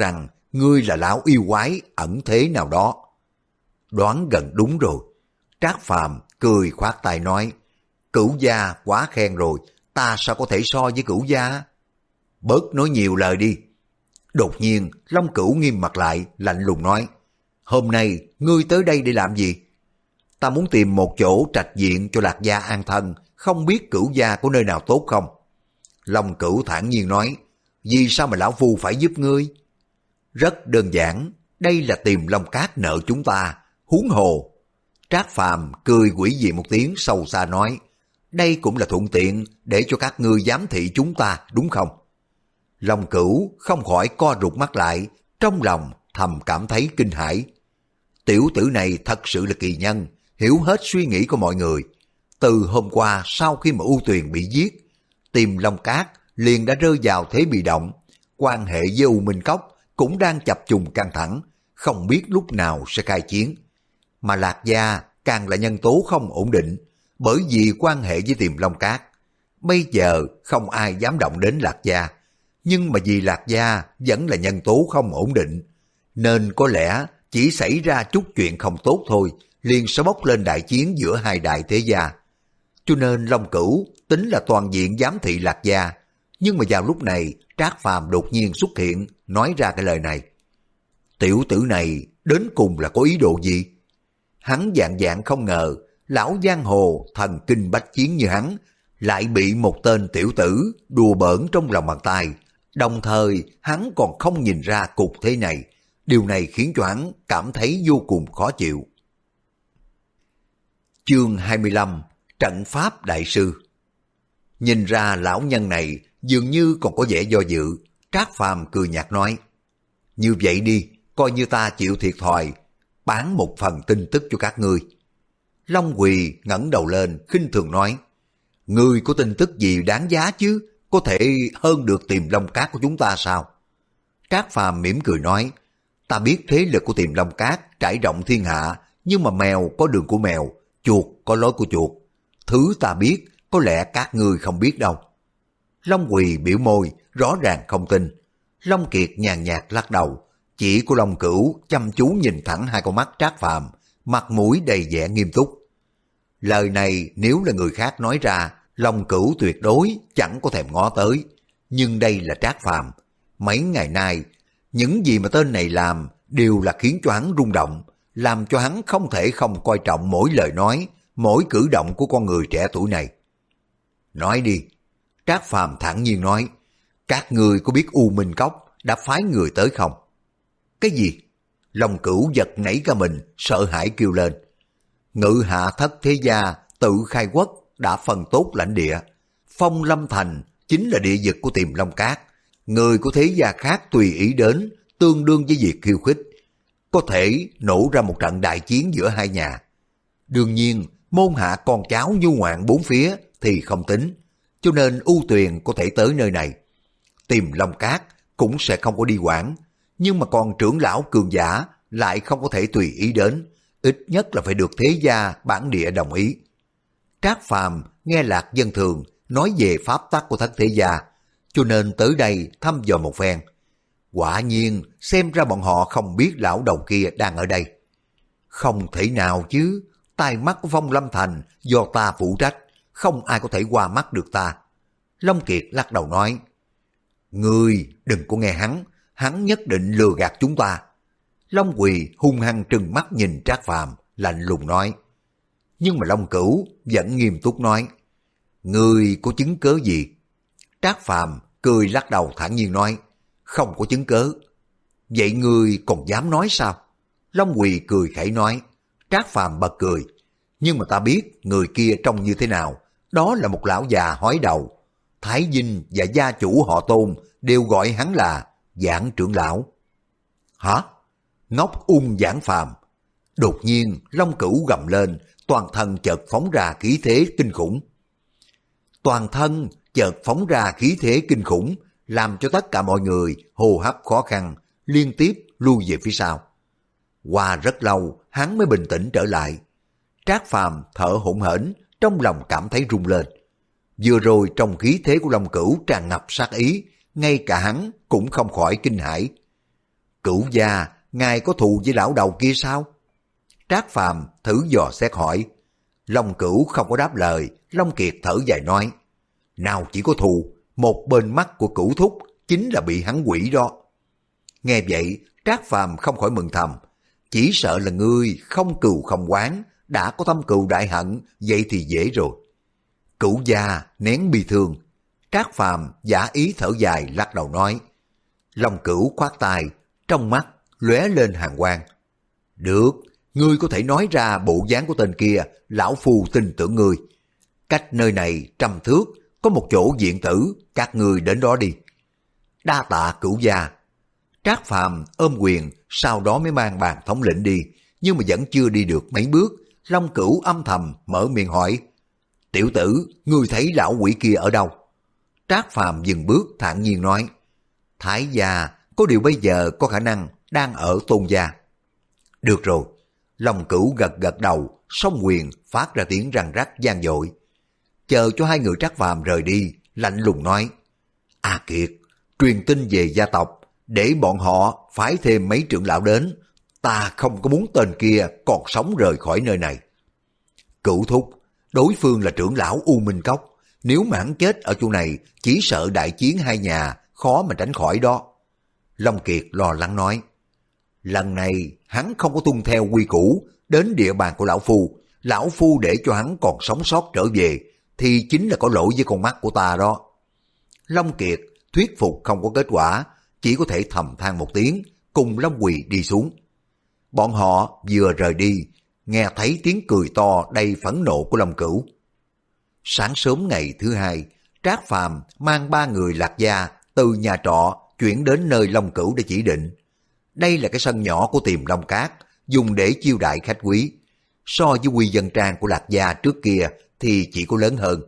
ngươi là lão yêu quái ẩn thế nào đó. Đoán gần đúng rồi. Trác Phàm cười khoát tay nói, Cửu gia quá khen rồi, ta sao có thể so với Cửu gia? Bớt nói nhiều lời đi. Đột nhiên, Long Cửu nghiêm mặt lại, lạnh lùng nói, hôm nay ngươi tới đây để làm gì? Ta muốn tìm một chỗ trạch viện cho Lạc gia an thân, không biết Cửu gia có nơi nào tốt không? Long Cửu thản nhiên nói, vì sao mà lão phu phải giúp ngươi? Rất đơn giản, đây là tìm Long Cát nợ chúng ta, huống hồ. Trác Phàm cười quỷ dị một tiếng sâu xa nói, đây cũng là thuận tiện để cho các ngươi giám thị chúng ta, đúng không? Long Cửu không khỏi co rụt mắt lại, trong lòng thầm cảm thấy kinh hãi. Tiểu tử này thật sự là kỳ nhân, hiểu hết suy nghĩ của mọi người. Từ hôm qua sau khi mà U Tuyền bị giết, tìm Long Cát liền đã rơi vào thế bị động, quan hệ với U Minh Cốc cũng đang chập trùng căng thẳng, không biết lúc nào sẽ khai chiến. Mà Lạc gia càng là nhân tố không ổn định, bởi vì quan hệ với Tiềm Long Cát. Bây giờ không ai dám động đến Lạc gia, nhưng mà vì Lạc gia vẫn là nhân tố không ổn định, nên có lẽ chỉ xảy ra chút chuyện không tốt thôi, liền sẽ bốc lên đại chiến giữa hai đại thế gia. Cho nên Long Cửu tính là toàn diện giám thị Lạc gia, nhưng mà vào lúc này Trác Phàm đột nhiên xuất hiện, nói ra cái lời này. Tiểu tử này đến cùng là có ý đồ gì? Hắn dạng dạng không ngờ, lão giang hồ thần kinh bách chiến như hắn, lại bị một tên tiểu tử đùa bỡn trong lòng bàn tay. Đồng thời hắn còn không nhìn ra cục thế này, điều này khiến cho hắn cảm thấy vô cùng khó chịu. Chương hai mươi lăm, Trận Pháp Đại Sư. Nhìn ra lão nhân này dường như còn có vẻ do dự, Trác Phàm cười nhạt nói, như vậy đi, coi như ta chịu thiệt thòi, bán một phần tin tức cho các ngươi. Long Quỳ ngẩng đầu lên, khinh thường nói, ngươi có tin tức gì đáng giá chứ, có thể hơn được Tiềm Long Cát của chúng ta sao? Trác Phàm mỉm cười nói, ta biết thế lực của Tiềm Long Cát trải rộng thiên hạ, nhưng mà mèo có đường của mèo, chuột có lối của chuột. Thứ ta biết, có lẽ các ngươi không biết đâu. Long Quỳ biểu môi, rõ ràng không tin. Long Kiệt nhàn nhạt lắc đầu, chỉ của Long Cửu chăm chú nhìn thẳng hai con mắt Trác Phàm, mặt mũi đầy vẻ nghiêm túc. Lời này nếu là người khác nói ra, Long Cửu tuyệt đối chẳng có thèm ngó tới. Nhưng đây là Trác Phàm. Mấy ngày nay, những gì mà tên này làm đều là khiến cho hắn rung động, làm cho hắn không thể không coi trọng mỗi lời nói, mỗi cử động của con người trẻ tuổi này. Nói đi. Trác Phàm thản nhiên nói, các ngươi có biết U Minh Cốc đã phái người tới không? Cái gì? Long Cửu giật nảy cả mình, sợ hãi kêu lên. Ngự hạ thất thế gia tự khai quốc đã phân tốt lãnh địa. Phong Lâm Thành chính là địa vực của Tiềm Long Cát. Người của thế gia khác tùy ý đến, tương đương với việc khiêu khích. Có thể nổ ra một trận đại chiến giữa hai nhà. Đương nhiên, môn hạ con cháu nhu ngoạn bốn phía thì không tính. Cho nên U Tuyền có thể tới nơi này. Tiềm Long Cát cũng sẽ không có đi quản. Nhưng mà còn trưởng lão cường giả lại không có thể tùy ý đến. Ít nhất là phải được thế gia bản địa đồng ý. Trác Phàm nghe Lạc Dân Thường nói về pháp tắc của thất thế gia, cho nên tới đây thăm dò một phen. Quả nhiên xem ra bọn họ không biết lão đầu kia đang ở đây. Không thể nào chứ, tai mắt của Phong Lâm Thành do ta phụ trách, không ai có thể qua mắt được ta. Long Kiệt lắc đầu nói, ngươi đừng có nghe hắn, hắn nhất định lừa gạt chúng ta. Long Quỳ hung hăng trừng mắt nhìn Trác Phàm, lạnh lùng nói. Nhưng mà Long Cửu vẫn nghiêm túc nói, ngươi có chứng cớ gì? Trác Phàm cười lắc đầu thản nhiên nói, không có chứng cớ. Vậy ngươi còn dám nói sao? Long Quỳ cười khẩy nói. Trác Phàm bật cười, nhưng mà ta biết người kia trông như thế nào, đó là một lão già hói đầu. Thái Vinh và gia chủ họ Tôn đều gọi hắn là Giảng trưởng lão. Hả? Ngốc ung Giảng Phàm. Đột nhiên Long Cửu gầm lên, toàn thân chợt phóng ra khí thế kinh khủng. Toàn thân chợt phóng ra khí thế kinh khủng, làm cho tất cả mọi người hô hấp khó khăn, liên tiếp lui về phía sau. Qua rất lâu, hắn mới bình tĩnh trở lại. Trác Phàm thở hổn hển, trong lòng cảm thấy rung lên. Vừa rồi trong khí thế của Long Cửu tràn ngập sát ý, ngay cả hắn cũng không khỏi kinh hãi. Cửu gia, ngài có thù với lão đầu kia sao? Trác Phàm thử dò xét hỏi. Long Cửu không có đáp lời, Long Kiệt thở dài nói, nào chỉ có thù, một bên mắt của Cửu thúc chính là bị hắn quỷ đó. Nghe vậy, Trác Phàm không khỏi mừng thầm, chỉ sợ là ngươi không cừu không oán, đã có thâm cừu đại hận, vậy thì dễ rồi. Cửu gia nén bi thương, Trác Phàm giả ý thở dài lắc đầu nói. Long Cửu khoát tay, trong mắt lóe lên hàn quang. Được, ngươi có thể nói ra bộ dáng của tên kia, lão phu tin tưởng ngươi. Cách nơi này trăm thước, có một chỗ viện tử, các ngươi đến đó đi. Đa tạ Cửu gia. Trác Phàm ôm quyền, sau đó mới mang bàn thống lĩnh đi, nhưng mà vẫn chưa đi được mấy bước, Long Cửu âm thầm mở miệng hỏi, tiểu tử, ngươi thấy lão quỷ kia ở đâu? Trác Phàm dừng bước thản nhiên nói, Thái gia, có điều bây giờ có khả năng đang ở Tôn gia. Được rồi. Long Cửu gật gật đầu, song quyền phát ra tiếng răng rắc vang dội. Chờ cho hai người Trác Phàm rời đi, lạnh lùng nói, A Kiệt, truyền tin về gia tộc, để bọn họ phái thêm mấy trưởng lão đến, ta không có muốn tên kia còn sống rời khỏi nơi này. Cửu thúc, đối phương là trưởng lão U Minh Cốc, nếu mà hắn chết ở chỗ này, chỉ sợ đại chiến hai nhà, khó mà tránh khỏi đó. Long Kiệt lo lắng nói, lần này hắn không có tuân theo quy củ, đến địa bàn của lão phu, lão phu để cho hắn còn sống sót trở về, thì chính là có lỗi với con mắt của ta đó. Long Kiệt thuyết phục không có kết quả, chỉ có thể thầm than một tiếng, cùng Long Quỳ đi xuống. Bọn họ vừa rời đi, nghe thấy tiếng cười to đầy phẫn nộ của Long Cửu. Sáng sớm ngày thứ hai, Trác Phàm mang ba người Lạc gia từ nhà trọ chuyển đến nơi Long Cửu đã chỉ định. Đây là cái sân nhỏ của Tiềm Long Cát, dùng để chiêu đãi khách quý. So với quy dân trang của Lạc gia trước kia thì chỉ có lớn hơn.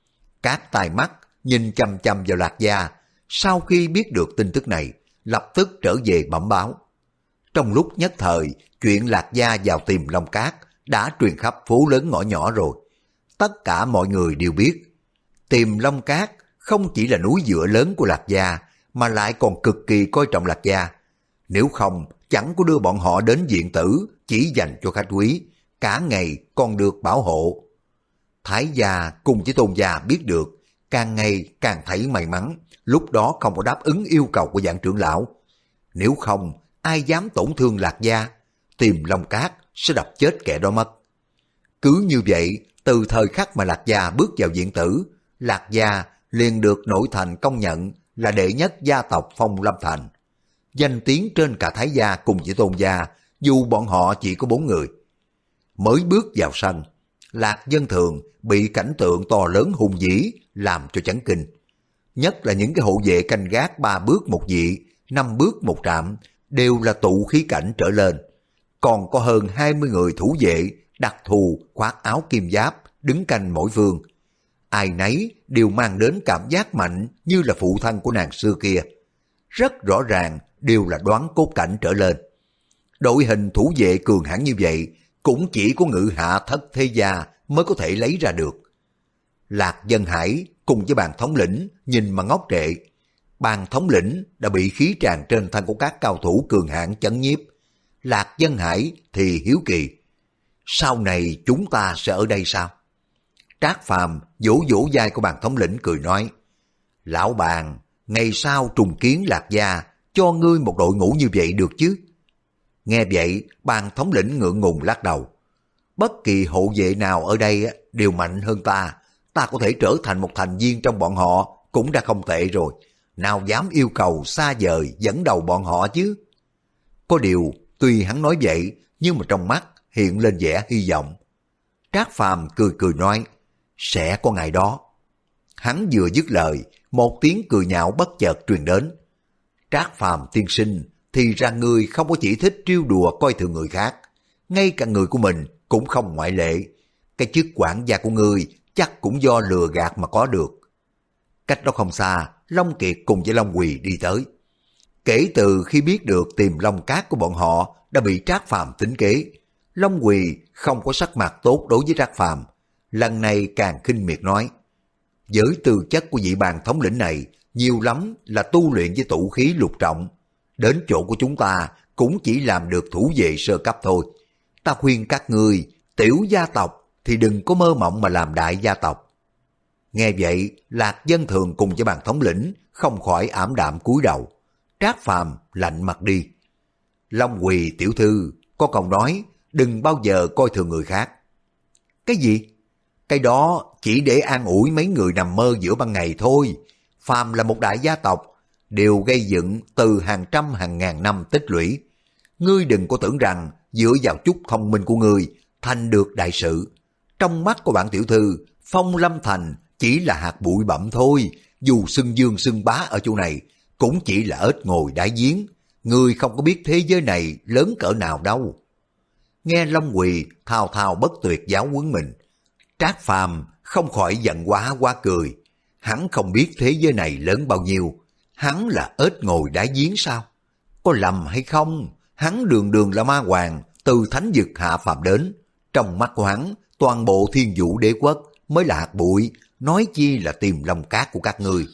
Các tài mắt nhìn chăm chăm vào Lạc gia, sau khi biết được tin tức này, lập tức trở về bẩm báo. Trong lúc nhất thời, chuyện Lạc gia vào Tiềm Long Cát đã truyền khắp phố lớn ngõ nhỏ rồi. Tất cả mọi người đều biết, Tiềm Long Cát không chỉ là núi dựa lớn của Lạc gia, mà lại còn cực kỳ coi trọng Lạc gia. Nếu không, chẳng có đưa bọn họ đến viện tử chỉ dành cho khách quý, cả ngày còn được bảo hộ. Thái gia cùng với Tôn gia biết được, càng ngày càng thấy may mắn, lúc đó không có đáp ứng yêu cầu của dạng trưởng lão. Nếu không, ai dám tổn thương Lạc gia, Tiềm Long Cát sẽ đập chết kẻ đó mất. Cứ như vậy, từ thời khắc mà Lạc gia bước vào viện tử, Lạc gia liền được nội thành công nhận là đệ nhất gia tộc Phong Lâm Thành. Danh tiếng trên cả Thái gia cùng với Tôn gia, dù bọn họ chỉ có bốn người. Mới bước vào sân, Lạc Dân Thường bị cảnh tượng to lớn hùng vĩ làm cho chấn kinh. Nhất là những cái hộ vệ canh gác ba bước một vị, năm bước một trạm, đều là tụ khí cảnh trở lên. Còn có hơn hai mươi người thủ vệ đặc thù khoác áo kim giáp, đứng canh mỗi phương. Ai nấy đều mang đến cảm giác mạnh như là phụ thân của nàng xưa kia. Rất rõ ràng đều là đoán cốt cảnh trở lên. Đội hình thủ vệ cường hãn như vậy cũng chỉ có Ngự Hạ Thất Thế Gia mới có thể lấy ra được. Lạc Dân Hải cùng với bàn thống lĩnh nhìn mà ngốc trệ. Bàn thống lĩnh đã bị khí tràn trên thân của các cao thủ cường hãn chấn nhiếp. Lạc Dân Hải thì hiếu kỳ. Sau này chúng ta sẽ ở đây sao? Trác Phàm vỗ vỗ vai của bàn thống lĩnh cười nói, lão bàn, ngày sau trùng kiến Lạc gia, cho ngươi một đội ngũ như vậy được chứ? Nghe vậy, bàn thống lĩnh ngượng ngùng lắc đầu. Bất kỳ hộ vệ nào ở đây đều mạnh hơn ta, ta có thể trở thành một thành viên trong bọn họ cũng đã không tệ rồi. Nào dám yêu cầu xa vời dẫn đầu bọn họ chứ? Có điều, tuy hắn nói vậy, nhưng mà trong mắt hiện lên vẻ hy vọng. Trác Phàm cười cười nói, sẽ có ngày đó. Hắn vừa dứt lời, một tiếng cười nhạo bất chợt truyền đến. Trác Phàm tiên sinh, thì ra ngươi không có chỉ thích trêu đùa coi thường người khác, ngay cả người của mình cũng không ngoại lệ. Cái chức quản gia của ngươi chắc cũng do lừa gạt mà có được. Cách đó không xa, Long Kiệt cùng với Long Quỳ đi tới. Kể từ khi biết được Tiềm Long Cát của bọn họ đã bị Trác Phàm tính kế, Long Quỳ không có sắc mặt tốt đối với Trác Phàm, lần này càng khinh miệt nói, với tư chất của vị bàn thống lĩnh này, nhiều lắm là tu luyện với tụ khí lục trọng. đến chỗ của chúng ta cũng chỉ làm được thủ vệ sơ cấp thôi. Ta khuyên các ngươi, tiểu gia tộc thì đừng có mơ mộng mà làm đại gia tộc. Nghe vậy, Lạc Dân Thường cùng với bàn thống lĩnh không khỏi ảm đạm cúi đầu. Trác Phàm lạnh mặt đi. Long Quỳ tiểu thư, có câu nói, đừng bao giờ coi thường người khác. Cái gì? Cái đó chỉ để an ủi mấy người nằm mơ giữa ban ngày thôi. Phàm là một đại gia tộc, đều gây dựng từ hàng trăm hàng ngàn năm tích lũy. Ngươi đừng có tưởng rằng dựa vào chút thông minh của ngươi thành được đại sự. Trong mắt của bạn tiểu thư, Phong Lâm Thành chỉ là hạt bụi bặm thôi. Dù xưng dương xưng bá ở chỗ này, cũng chỉ là ếch ngồi đáy giếng. Ngươi không có biết thế giới này lớn cỡ nào đâu. Nghe Long Quỳ thao thao bất tuyệt giáo huấn mình, Trác Phàm không khỏi giận quá quá cười. Hắn không biết thế giới này lớn bao nhiêu. Hắn là ếch ngồi đáy giếng sao? Có lầm hay không? Hắn đường đường là ma hoàng, từ thánh vực hạ phàm đến. Trong mắt của hắn, toàn bộ thiên vũ đế quốc mới là hạt bụi, nói chi là tìm lòng cát của các ngươi.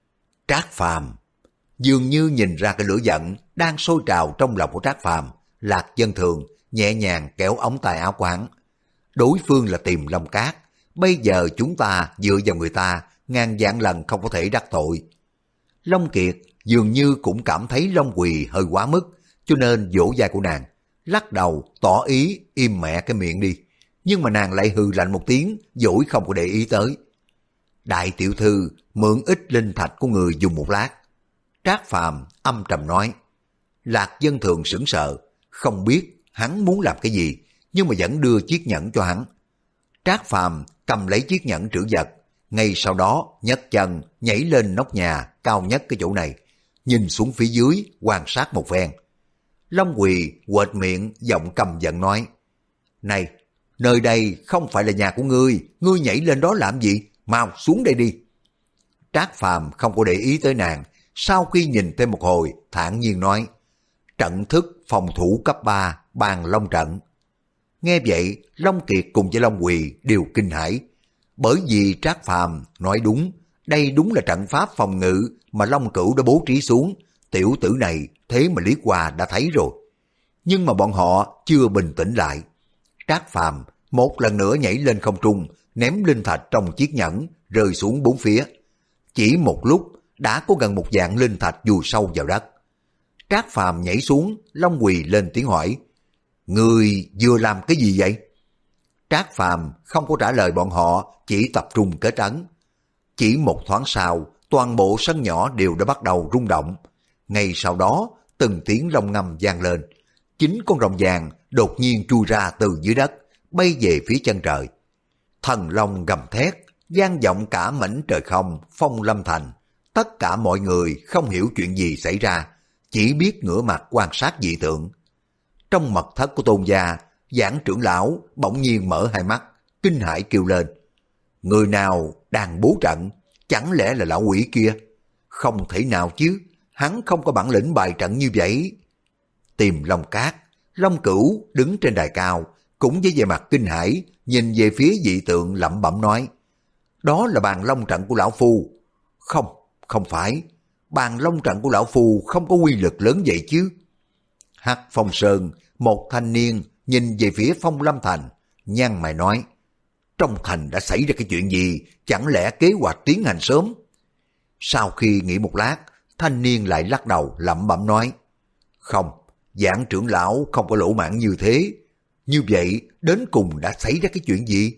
Trác Phàm dường như nhìn ra cái lửa giận đang sôi trào trong lòng của Trác Phàm, Lạc Dân Thường nhẹ nhàng kéo ống tay áo của hắn. Đối phương là tìm long cát, bây giờ chúng ta dựa vào người ta ngàn vạn lần không có thể đắc tội. Long Kiệt dường như cũng cảm thấy Long Quỳ hơi quá mức, cho nên vỗ vai của nàng, lắc đầu tỏ ý im mẹ cái miệng đi. Nhưng mà nàng lại hừ lạnh một tiếng, dỗi không có để ý tới. Đại tiểu thư mượn ít linh thạch của người dùng một lát. Trác Phàm âm trầm nói. Lạc Dân Thường sững sờ, không biết hắn muốn làm cái gì, nhưng mà vẫn đưa chiếc nhẫn cho hắn. Trác Phàm cầm lấy chiếc nhẫn trữ vật, ngay sau đó nhấc chân nhảy lên nóc nhà cao nhất cái chỗ này, nhìn xuống phía dưới quan sát một phen. Long Quỳ quệt miệng giọng căm giận nói. Này, nơi đây không phải là nhà của ngươi, ngươi nhảy lên đó làm gì? Mau xuống đây đi. Trác Phàm không có để ý tới nàng, sau khi nhìn thêm một hồi thản nhiên nói. Trận thức phòng thủ cấp ba, bàn long trận. Nghe vậy, Long Kiệt cùng với Long Quỳ đều kinh hãi, bởi vì Trác Phàm nói đúng, đây đúng là trận pháp phòng ngự mà Long Cửu đã bố trí xuống. Tiểu tử này thế mà liếc qua đã thấy rồi. Nhưng mà bọn họ chưa bình tĩnh lại. Trác Phàm một lần nữa nhảy lên không trung, ném linh thạch trong chiếc nhẫn rơi xuống bốn phía. Chỉ một lúc đã có gần một vạn linh thạch vùi sâu vào đất. Trác Phàm nhảy xuống, Long Quỳ lên tiếng hỏi. Người vừa làm cái gì vậy? Trác Phàm không có trả lời bọn họ, chỉ tập trung kết ấn. Chỉ một thoáng sau, toàn bộ sân nhỏ đều đã bắt đầu rung động. Ngay sau đó, từng tiếng long ngâm vang lên. Chính con rồng vàng đột nhiên chui ra từ dưới đất, bay về phía chân trời. Thần long gầm thét, vang vọng cả mảnh trời không, Phong Lâm Thành. Tất cả mọi người không hiểu chuyện gì xảy ra, chỉ biết ngửa mặt quan sát dị tượng. Trong mật thất của Tôn gia, Giảng trưởng lão bỗng nhiên mở hai mắt, kinh hãi kêu lên. Người nào đang bố trận? Chẳng lẽ là lão quỷ kia? Không thể nào chứ, hắn không có bản lĩnh bài trận như vậy. Tìm Long Cát, Long Cửu đứng trên đài cao, cũng với vẻ mặt kinh hãi, nhìn về phía dị tượng lẩm bẩm nói. Đó là bàn long trận của lão phu. Không, không phải. Bàn long trận của lão phu không có quy lực lớn vậy chứ. Hắc Phong Sơn, một thanh niên nhìn về phía Phong Lâm Thành, nhăn mày nói. Trong thành đã xảy ra cái chuyện gì, chẳng lẽ kế hoạch tiến hành sớm? Sau khi nghĩ một lát, thanh niên lại lắc đầu lẩm bẩm nói. Không, Giảng trưởng lão không có lỗ mãn như thế. Như vậy, đến cùng đã xảy ra cái chuyện gì?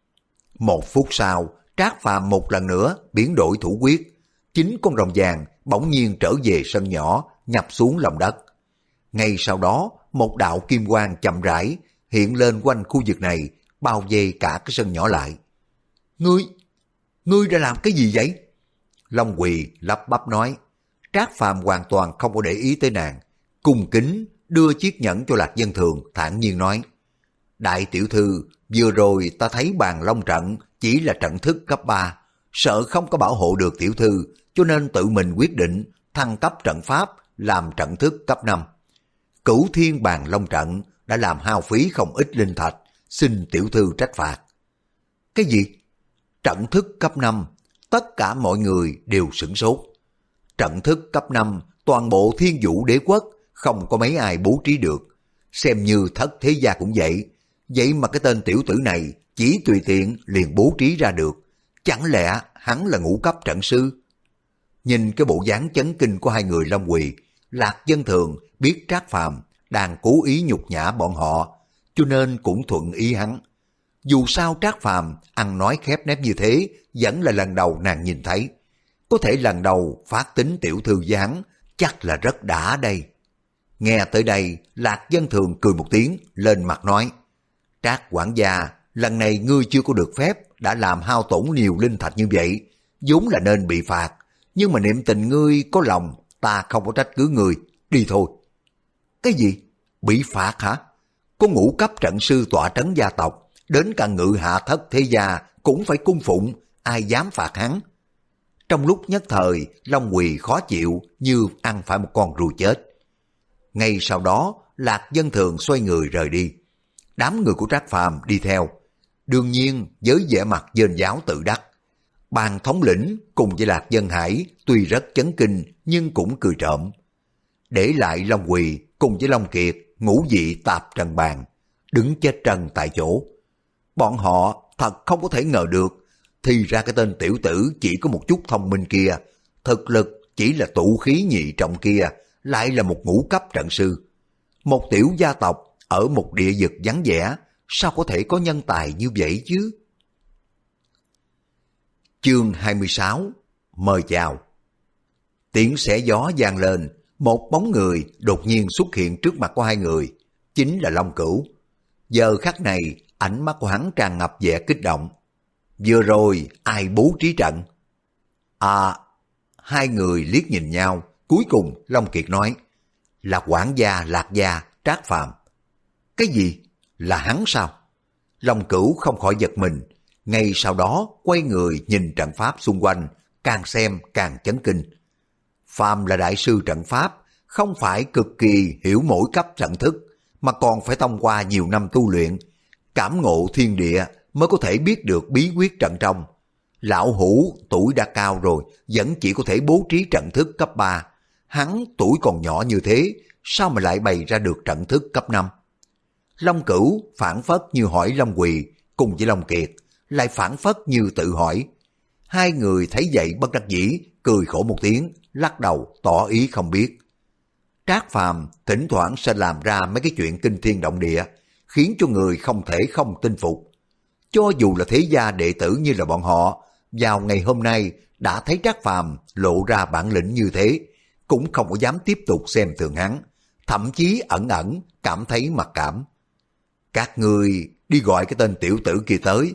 Một phút sau, Trác Phàm một lần nữa biến đổi thủ quyết. Chính con rồng vàng bỗng nhiên trở về sân nhỏ, nhập xuống lòng đất. Ngay sau đó, một đạo kim quang chậm rãi hiện lên quanh khu vực này, bao vây cả cái sân nhỏ lại. Ngươi, ngươi đã làm cái gì vậy? Long Quỳ lắp bắp nói. Trác Phàm hoàn toàn không có để ý tới nàng, cung kính đưa chiếc nhẫn cho Lạc Dân Thường, thản nhiên nói. Đại tiểu thư, vừa rồi ta thấy bàn long trận chỉ là trận thức cấp ba, sợ không có bảo hộ được tiểu thư, cho nên tự mình quyết định thăng cấp trận pháp làm trận thức cấp năm. Cửu thiên bàn long trận đã làm hao phí không ít linh thạch, xin tiểu thư trách phạt. Cái gì? Trận thức cấp năm? Tất cả mọi người đều sửng sốt. trận thức cấp năm toàn bộ Thiên Vũ Đế quốc không có mấy ai bố trí được. Xem như Thất Thế Gia cũng vậy. Vậy mà cái tên tiểu tử này chỉ tùy tiện liền bố trí ra được. Chẳng lẽ hắn là ngũ cấp trận sư? Nhìn cái bộ dáng chấn kinh của hai người Long Quỳ, Lạc Dân Thường biết Trác Phàm đang cố ý nhục nhã bọn họ, cho nên cũng thuận ý hắn. Dù sao Trác Phàm ăn nói khép nép như thế vẫn là lần đầu nàng nhìn thấy. Có thể lần đầu phát tính tiểu thư với hắn, chắc là rất đã đây. Nghe tới đây, Lạc Dân Thường cười một tiếng, lên mặt nói, Trác quản gia, lần này ngươi chưa có được phép, đã làm hao tổn nhiều linh thạch như vậy, vốn là nên bị phạt, nhưng mà niệm tình ngươi có lòng, ta không có trách cứ ngươi, đi thôi. Cái gì? Bị phạt hả? Có ngũ cấp trận sư tọa trấn gia tộc, đến cả ngự hạ Thất Thế Gia cũng phải cung phụng, ai dám phạt hắn? Trong lúc nhất thời, Long Quỳ khó chịu như ăn phải một con rùa chết. Ngay sau đó, Lạc Dân Thường xoay người rời đi. Đám người của Trác Phàm đi theo. Đương nhiên, với vẻ mặt dên giáo tự đắc. Bàn thống lĩnh cùng với Lạc Dân Hải tuy rất chấn kinh nhưng cũng cười trộm. Để lại Long Quỳ cùng với Long Kiệt ngũ vị tạp trần bàn, đứng chết trần tại chỗ. Bọn họ thật không có thể ngờ được, thì ra cái tên tiểu tử chỉ có một chút thông minh kia, thực lực chỉ là tụ khí nhị trọng kia, lại là một ngũ cấp trận sư. Một tiểu gia tộc ở một địa vực vắng vẻ, sao có thể có nhân tài như vậy chứ? Chương hai mươi sáu, mời chào. Tiếng xé gió vang lên, một bóng người đột nhiên xuất hiện trước mặt của hai người, chính là Long Cửu. Giờ khắc này, ánh mắt của hắn tràn ngập vẻ kích động. Vừa rồi, ai bố trí trận? À, hai người liếc nhìn nhau, cuối cùng Long Kiệt nói, là quản gia Lạc Gia Trác Phàm. Cái gì? Là hắn sao? Long Cửu không khỏi giật mình, ngay sau đó quay người nhìn trận pháp xung quanh, càng xem càng chấn kinh. Phàm là đại sư trận pháp, không phải cực kỳ hiểu mỗi cấp trận thức, mà còn phải thông qua nhiều năm tu luyện, cảm ngộ thiên địa mới có thể biết được bí quyết trận trong. Lão Hủ tuổi đã cao rồi, vẫn chỉ có thể bố trí trận thức cấp ba. Hắn tuổi còn nhỏ như thế, sao mà lại bày ra được trận thức cấp năm? Long Cửu phản phất như hỏi Long Quỳ, cùng với Long Kiệt, lại phản phất như tự hỏi. Hai người thấy vậy bất đắc dĩ, cười khổ một tiếng, lắc đầu tỏ ý không biết. Trác Phàm thỉnh thoảng sẽ làm ra mấy cái chuyện kinh thiên động địa, khiến cho người không thể không tin phục. Cho dù là thế gia đệ tử như là bọn họ, vào ngày hôm nay đã thấy Trác Phàm lộ ra bản lĩnh như thế, cũng không có dám tiếp tục xem thường hắn, thậm chí ẩn ẩn cảm thấy mặc cảm. Các người đi gọi cái tên tiểu tử kia tới.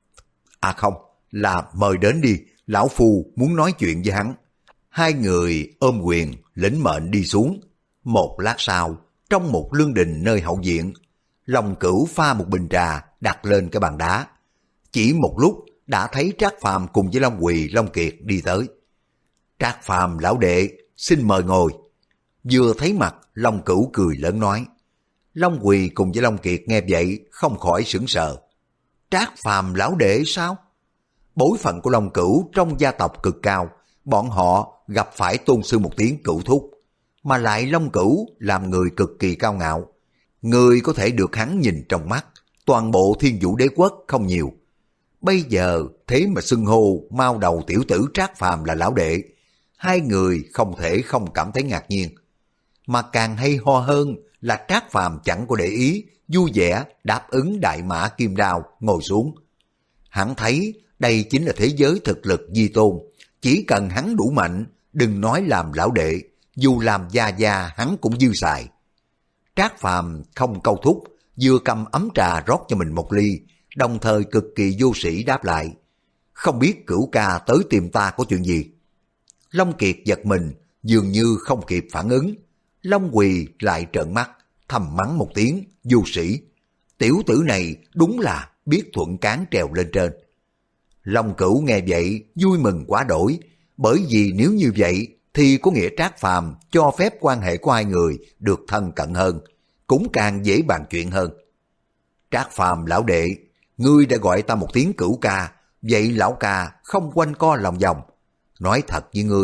À không, là mời đến đi, lão phu muốn nói chuyện với hắn. Hai người ôm quyền, lĩnh mệnh đi xuống. Một lát sau, trong một lương đình nơi hậu viện, Long Cửu pha một bình trà đặt lên cái bàn đá. Chỉ một lúc đã thấy Trác Phàm cùng với Long Quỳ, Long Kiệt đi tới. Trác Phàm lão đệ, xin mời ngồi. Vừa thấy mặt, Long Cửu cười lớn nói. Long Quỳ cùng với Long Kiệt nghe vậy không khỏi sửng sờ. Trác Phàm lão đệ sao? Bối phận của Long Cửu trong gia tộc cực cao, bọn họ gặp phải tôn sư một tiếng cửu thúc, mà lại Long Cửu làm người cực kỳ cao ngạo. Người có thể được hắn nhìn trong mắt, toàn bộ Thiên Vũ Đế quốc không nhiều. Bây giờ thế mà xưng hô mao đầu tiểu tử Trác Phàm là lão đệ, hai người không thể không cảm thấy ngạc nhiên. Mà càng hay ho hơn là Trác Phàm chẳng có để ý, vui vẻ đáp ứng đại mã kim đao ngồi xuống. Hắn thấy đây chính là thế giới thực lực di tôn, chỉ cần hắn đủ mạnh, đừng nói làm lão đệ, dù làm gia gia hắn cũng dư xài. Trác Phàm không câu thúc, vừa cầm ấm trà rót cho mình một ly, đồng thời cực kỳ vô sĩ đáp lại. Không biết Cửu ca tới tìm ta có chuyện gì? Long Kiệt giật mình, dường như không kịp phản ứng. Long Quỳ lại trợn mắt, thầm mắng một tiếng, vô sĩ. Tiểu tử này đúng là biết thuận cán trèo lên trên. Long Cửu nghe vậy, vui mừng quá đổi, bởi vì nếu như vậy thì có nghĩa Trác Phàm cho phép quan hệ của hai người được thân cận hơn, cũng càng dễ bàn chuyện hơn. Trác Phàm lão đệ, ngươi đã gọi ta một tiếng Cửu ca, vậy lão ca không quanh co lòng vòng. Nói thật với ngươi,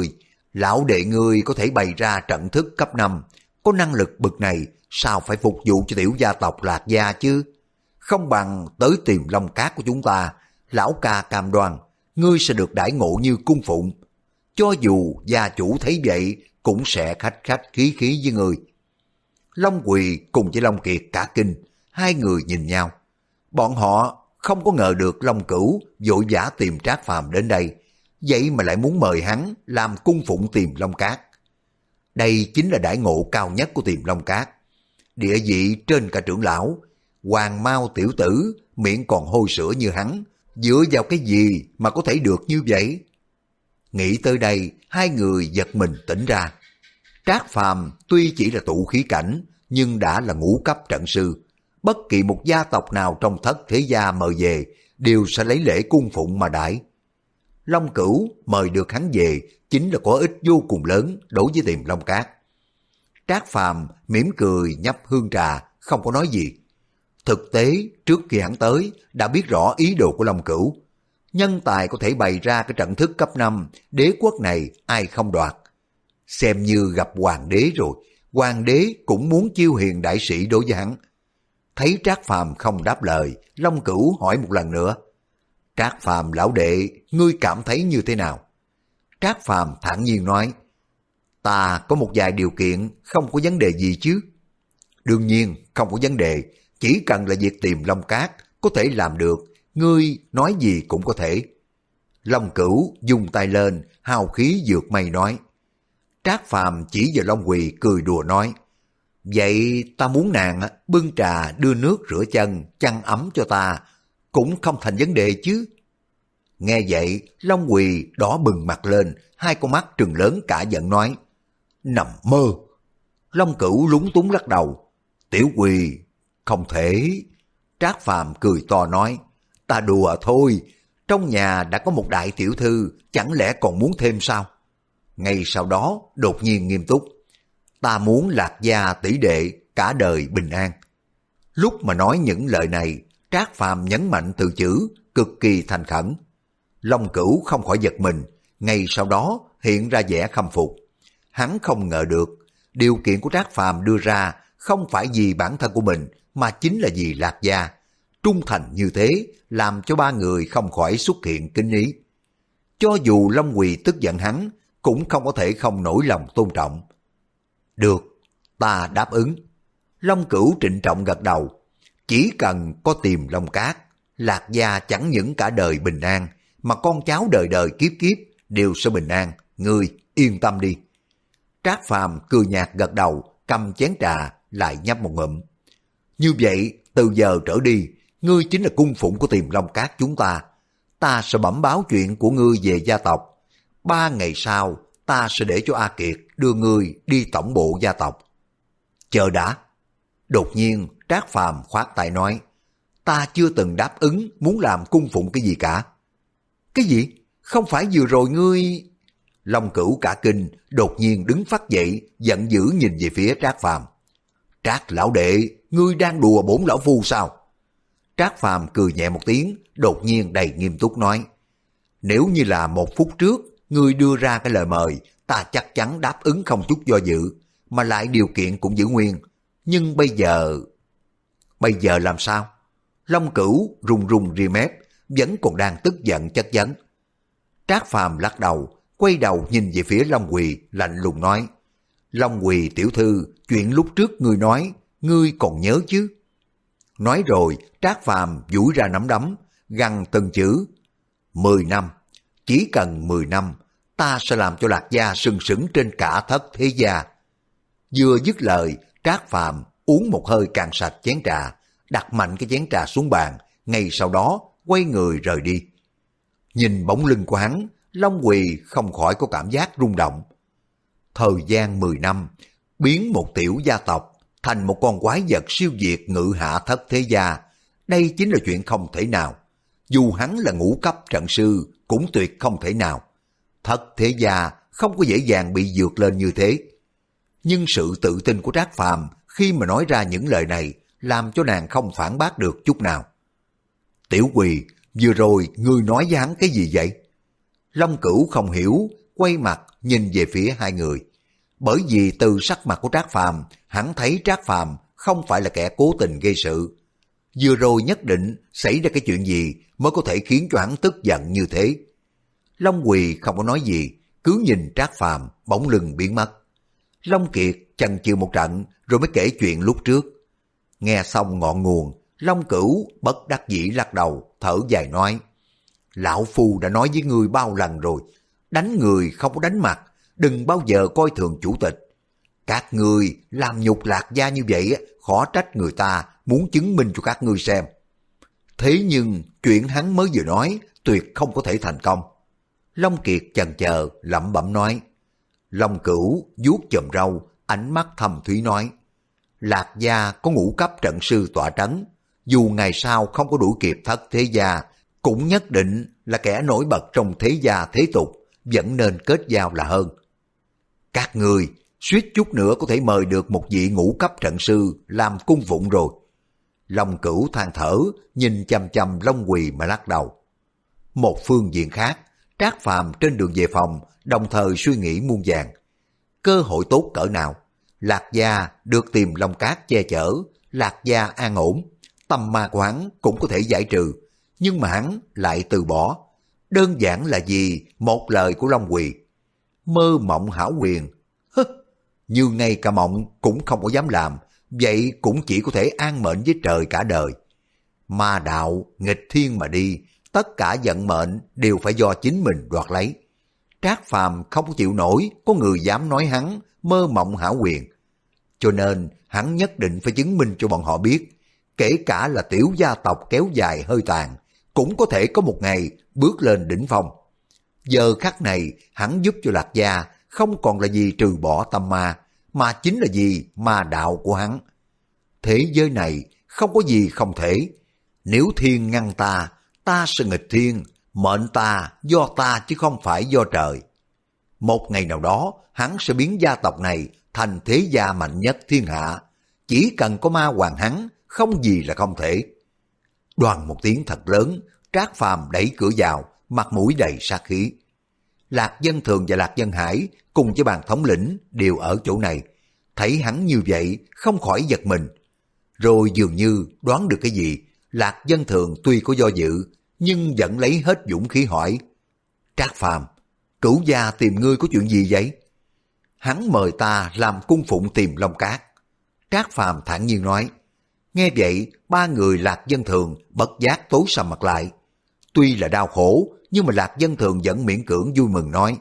Lão đệ ngươi có thể bày ra trận thức cấp năm, có năng lực bực này, sao phải phục vụ cho tiểu gia tộc Lạc Gia chứ? Không bằng tới tìm Long Cát của chúng ta, lão ca cam đoan, ngươi sẽ được đãi ngộ như cung phụng. Cho dù gia chủ thấy vậy, cũng sẽ khách khách khí khí với người. Long Quỳ cùng với Long Kiệt cả kinh, hai người nhìn nhau. Bọn họ không có ngờ được Long Cửu vội vã tìm Trác Phàm đến đây, vậy mà lại muốn mời hắn làm cung phụng Tiềm Long Cát. Đây chính là đãi ngộ cao nhất của Tiềm Long Cát. Địa vị trên cả trưởng lão, Hoàng Mao tiểu tử, miệng còn hôi sữa như hắn, dựa vào cái gì mà có thể được như vậy? Nghĩ tới đây, hai người giật mình tỉnh ra. Trác Phàm tuy chỉ là tụ khí cảnh, nhưng đã là ngũ cấp trận sư. Bất kỳ một gia tộc nào trong thất thế gia mời về, đều sẽ lấy lễ cung phụng mà đãi. Long Cửu mời được hắn về, chính là có ích vô cùng lớn đối với Tiềm Long Cát. Trác Phàm mỉm cười nhấp hương trà, không có nói gì. Thực tế, trước khi hắn tới, đã biết rõ ý đồ của Long Cửu. Nhân tài có thể bày ra cái trận thức cấp năm, đế quốc này ai không đoạt. Xem như gặp hoàng đế rồi, hoàng đế cũng muốn chiêu hiền đại sĩ đối với hắn. Thấy Trác Phàm không đáp lời, Long Cửu hỏi một lần nữa. Trác Phàm lão đệ, ngươi cảm thấy như thế nào? Trác Phàm thản nhiên nói, ta có một vài điều kiện, không có vấn đề gì chứ? Đương nhiên không có vấn đề, chỉ cần là việc tìm Long Cát có thể làm được, ngươi nói gì cũng có thể. Long Cửu dùng tay lên, hào khí vượt mây nói. Trác Phàm chỉ vào Long Quỳ cười đùa nói, vậy ta muốn nàng bưng trà đưa nước rửa chân, chăn ấm cho ta, cũng không thành vấn đề chứ. Nghe vậy, Long Quỳ đỏ bừng mặt lên, hai con mắt trừng lớn cả giận nói, nằm mơ. Long Cửu lúng túng lắc đầu, Tiểu Quỳ, không thể. Trác Phàm cười to nói, ta đùa thôi, trong nhà đã có một đại tiểu thư, chẳng lẽ còn muốn thêm sao? Ngay sau đó, đột nhiên nghiêm túc, ta muốn Lạc Gia tỷ đệ cả đời bình an. Lúc mà nói những lời này, Trác Phàm nhấn mạnh từ chữ, cực kỳ thành khẩn. Long Cửu không khỏi giật mình, ngay sau đó hiện ra vẻ khâm phục. Hắn không ngờ được, điều kiện của Trác Phàm đưa ra không phải vì bản thân của mình, mà chính là vì Lạc Gia. Trung thành như thế, làm cho ba người không khỏi xuất hiện kính ý. Cho dù Long Quỳ tức giận hắn, cũng không có thể không nổi lòng tôn trọng. Được, ta đáp ứng. Long Cửu trịnh trọng gật đầu. Chỉ cần có Tiềm Long Cát, Lạc Gia chẳng những cả đời bình an, mà con cháu đời đời kiếp kiếp đều sẽ bình an, ngươi yên tâm đi. Trác Phàm cười nhạt gật đầu, cầm chén trà lại nhấp một ngụm. Như vậy, từ giờ trở đi, ngươi chính là cung phụng của Tiềm Long Cát chúng ta. Ta sẽ bẩm báo chuyện của ngươi về gia tộc. Ba ngày sau, ta sẽ để cho A Kiệt đưa ngươi đi tổng bộ gia tộc. Chờ đã. Đột nhiên, Trác Phàm khoát tay nói, ta chưa từng đáp ứng muốn làm cung phụng cái gì cả. Cái gì? Không phải vừa rồi ngươi... Long Cửu cả kinh, đột nhiên đứng phắt dậy, giận dữ nhìn về phía Trác Phàm. Trác lão đệ, ngươi đang đùa bổn lão phu sao? Trác Phàm cười nhẹ một tiếng, đột nhiên đầy nghiêm túc nói, nếu như là một phút trước, ngươi đưa ra cái lời mời, ta chắc chắn đáp ứng không chút do dự, mà lại điều kiện cũng giữ nguyên. Nhưng bây giờ... Bây giờ làm sao? Long Cửu run run ria mép, vẫn còn đang tức giận chất vấn. Trác Phàm lắc đầu, quay đầu nhìn về phía Long Quỳ, lạnh lùng nói, Long Quỳ tiểu thư, chuyện lúc trước ngươi nói, ngươi còn nhớ chứ? Nói rồi, Trác Phàm duỗi ra nắm đấm, gằn từng chữ, mười năm, chỉ cần mười năm, ta sẽ làm cho Lạc Gia sừng sững trên cả thất thế gia. Vừa dứt lời, Trác Phàm uống một hơi cạn sạch chén trà, đặt mạnh cái chén trà xuống bàn, ngay sau đó quay người rời đi. Nhìn bóng lưng của hắn, Long Quỳ không khỏi có cảm giác rung động. Thời gian mười năm, biến một tiểu gia tộc thành một con quái vật siêu việt ngự hạ thất thế gia, đây chính là chuyện không thể nào. Dù hắn là ngũ cấp trận sư, cũng tuyệt không thể nào. Thất thế gia không có dễ dàng bị vượt lên như thế. Nhưng sự tự tin của Trác Phàm khi mà nói ra những lời này, làm cho nàng không phản bác được chút nào. Tiểu Quỳ, vừa rồi ngươi nói với hắn cái gì vậy? Long Cửu không hiểu, quay mặt nhìn về phía hai người. Bởi vì từ sắc mặt của Trác Phàm, hắn thấy Trác Phàm không phải là kẻ cố tình gây sự. Vừa rồi nhất định xảy ra cái chuyện gì mới có thể khiến cho hắn tức giận như thế. Long Quỳ không có nói gì, cứ nhìn Trác Phàm bỗng lưng biến mất. Long Kiệt chần chừ một trận rồi mới kể chuyện lúc trước. Nghe xong ngọn nguồn, Long Cửu bất đắc dĩ lắc đầu, thở dài nói: Lão Phu đã nói với ngươi bao lần rồi, đánh người không có đánh mặt, đừng bao giờ coi thường chủ tịch. Các ngươi làm nhục Lạc gia như vậy, khó trách người ta muốn chứng minh cho các ngươi xem. Thế nhưng chuyện hắn mới vừa nói tuyệt không có thể thành công. Long Kiệt chần chờ lẩm bẩm nói. Long Cửu vuốt chòm râu, ánh mắt thầm thúy nói: Lạc gia có ngũ cấp trận sư tọa trấn, dù ngày sau không có đuổi kịp Thất Thế Gia, cũng nhất định là kẻ nổi bật trong thế gia thế tục, vẫn nên kết giao là hơn. Các người suýt chút nữa có thể mời được một vị ngũ cấp trận sư làm cung phụng rồi. Long Cửu than thở, nhìn chằm chằm Long Quỳ mà lắc đầu. Một phương diện khác, Trác Phàm trên đường về phòng, đồng thời suy nghĩ muôn vàn. Cơ hội tốt cỡ nào? Lạc gia được tìm Long Cát che chở, Lạc gia an ổn, tâm ma của hắn cũng có thể giải trừ, nhưng mà hắn lại từ bỏ. Đơn giản là vì một lời của Long Quỳ. Mơ mộng hão quyền. Hứ, như ngay cả mộng cũng không có dám làm, vậy cũng chỉ có thể an mệnh với trời cả đời. Ma đạo nghịch thiên mà đi, tất cả vận mệnh đều phải do chính mình đoạt lấy. Trác Phàm không có chịu nổi có người dám nói hắn mơ mộng hão quyền. Cho nên hắn nhất định phải chứng minh cho bọn họ biết, kể cả là tiểu gia tộc kéo dài hơi tàn, cũng có thể có một ngày bước lên đỉnh phong. Giờ khắc này hắn giúp cho Lạc gia không còn là gì trừ bỏ tâm ma, mà chính là gì ma đạo của hắn. Thế giới này không có gì không thể. Nếu thiên ngăn ta, ta sẽ nghịch thiên, mệnh ta do ta chứ không phải do trời. Một ngày nào đó hắn sẽ biến gia tộc này thành thế gia mạnh nhất thiên hạ. Chỉ cần có ma hoàng hắn, không gì là không thể. Đoàn một tiếng thật lớn, Trác Phàm đẩy cửa vào, mặt mũi đầy sát khí. Lạc Dân Thường và Lạc Dân Hải cùng với bàn thống lĩnh đều ở chỗ này. Thấy hắn như vậy không khỏi giật mình. Rồi dường như đoán được cái gì, Lạc Dân Thường tuy có do dự, nhưng vẫn lấy hết dũng khí hỏi: Trác Phàm, cửu gia tìm ngươi có chuyện gì vậy? Hắn mời ta làm cung phụng tìm Long Cát. Trác Phàm thản nhiên nói. Nghe vậy, ba người Lạc Dân Thường bất giác tối sầm mặt lại. Tuy là đau khổ, nhưng mà Lạc Dân Thường vẫn miễn cưỡng vui mừng nói: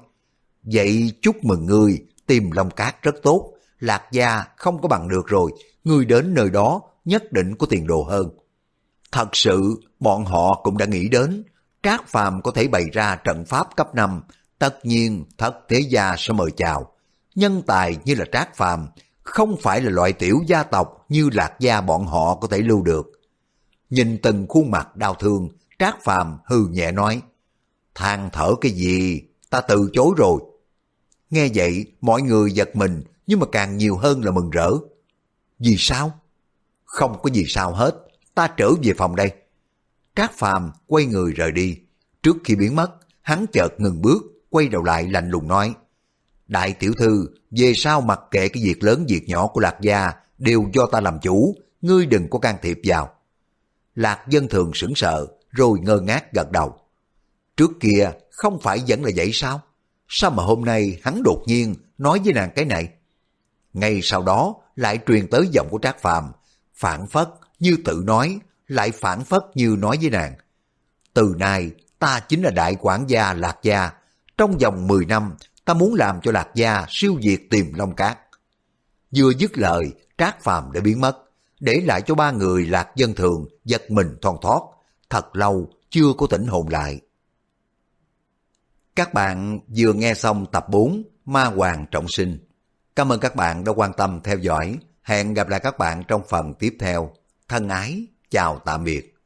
Vậy chúc mừng ngươi, tìm Long Cát rất tốt, Lạc gia không có bằng được rồi, ngươi đến nơi đó nhất định có tiền đồ hơn. Thật sự, bọn họ cũng đã nghĩ đến, Trác Phàm có thể bày ra trận pháp cấp năm, tất nhiên Thất Thế Gia sẽ mời chào. Nhân tài như là Trác Phàm không phải là loại tiểu gia tộc như Lạc gia bọn họ có thể lưu được. Nhìn từng khuôn mặt đau thương, Trác Phàm hừ nhẹ nói: Than thở cái gì, ta từ chối rồi. Nghe vậy, mọi người giật mình, nhưng mà càng nhiều hơn là mừng rỡ. Vì sao? Không có gì sao hết, ta trở về phòng đây. Trác Phàm quay người rời đi. Trước khi biến mất, hắn chợt ngừng bước, quay đầu lại lạnh lùng nói: Đại tiểu thư, về sau mặc kệ cái việc lớn việc nhỏ của Lạc gia đều do ta làm chủ, ngươi đừng có can thiệp vào. Lạc Dân Thường sững sờ, rồi ngơ ngác gật đầu. Trước kia không phải vẫn là vậy sao? Sao mà hôm nay hắn đột nhiên nói với nàng cái này? Ngay sau đó lại truyền tới giọng của Trác Phàm, phảng phất như tự nói, lại phảng phất như nói với nàng: Từ nay ta chính là đại quản gia Lạc gia, trong vòng mười năm ta muốn làm cho Lạc gia siêu diệt tìm Long Cát. Vừa dứt lời, Trác Phàm đã biến mất, để lại cho ba người Lạc Dân Thường giật mình thon thót, thật lâu chưa có tỉnh hồn lại. Các bạn vừa nghe xong tập bốn Ma Hoàng Trọng Sinh. Cảm ơn các bạn đã quan tâm theo dõi. Hẹn gặp lại các bạn trong phần tiếp theo. Thân ái, chào tạm biệt.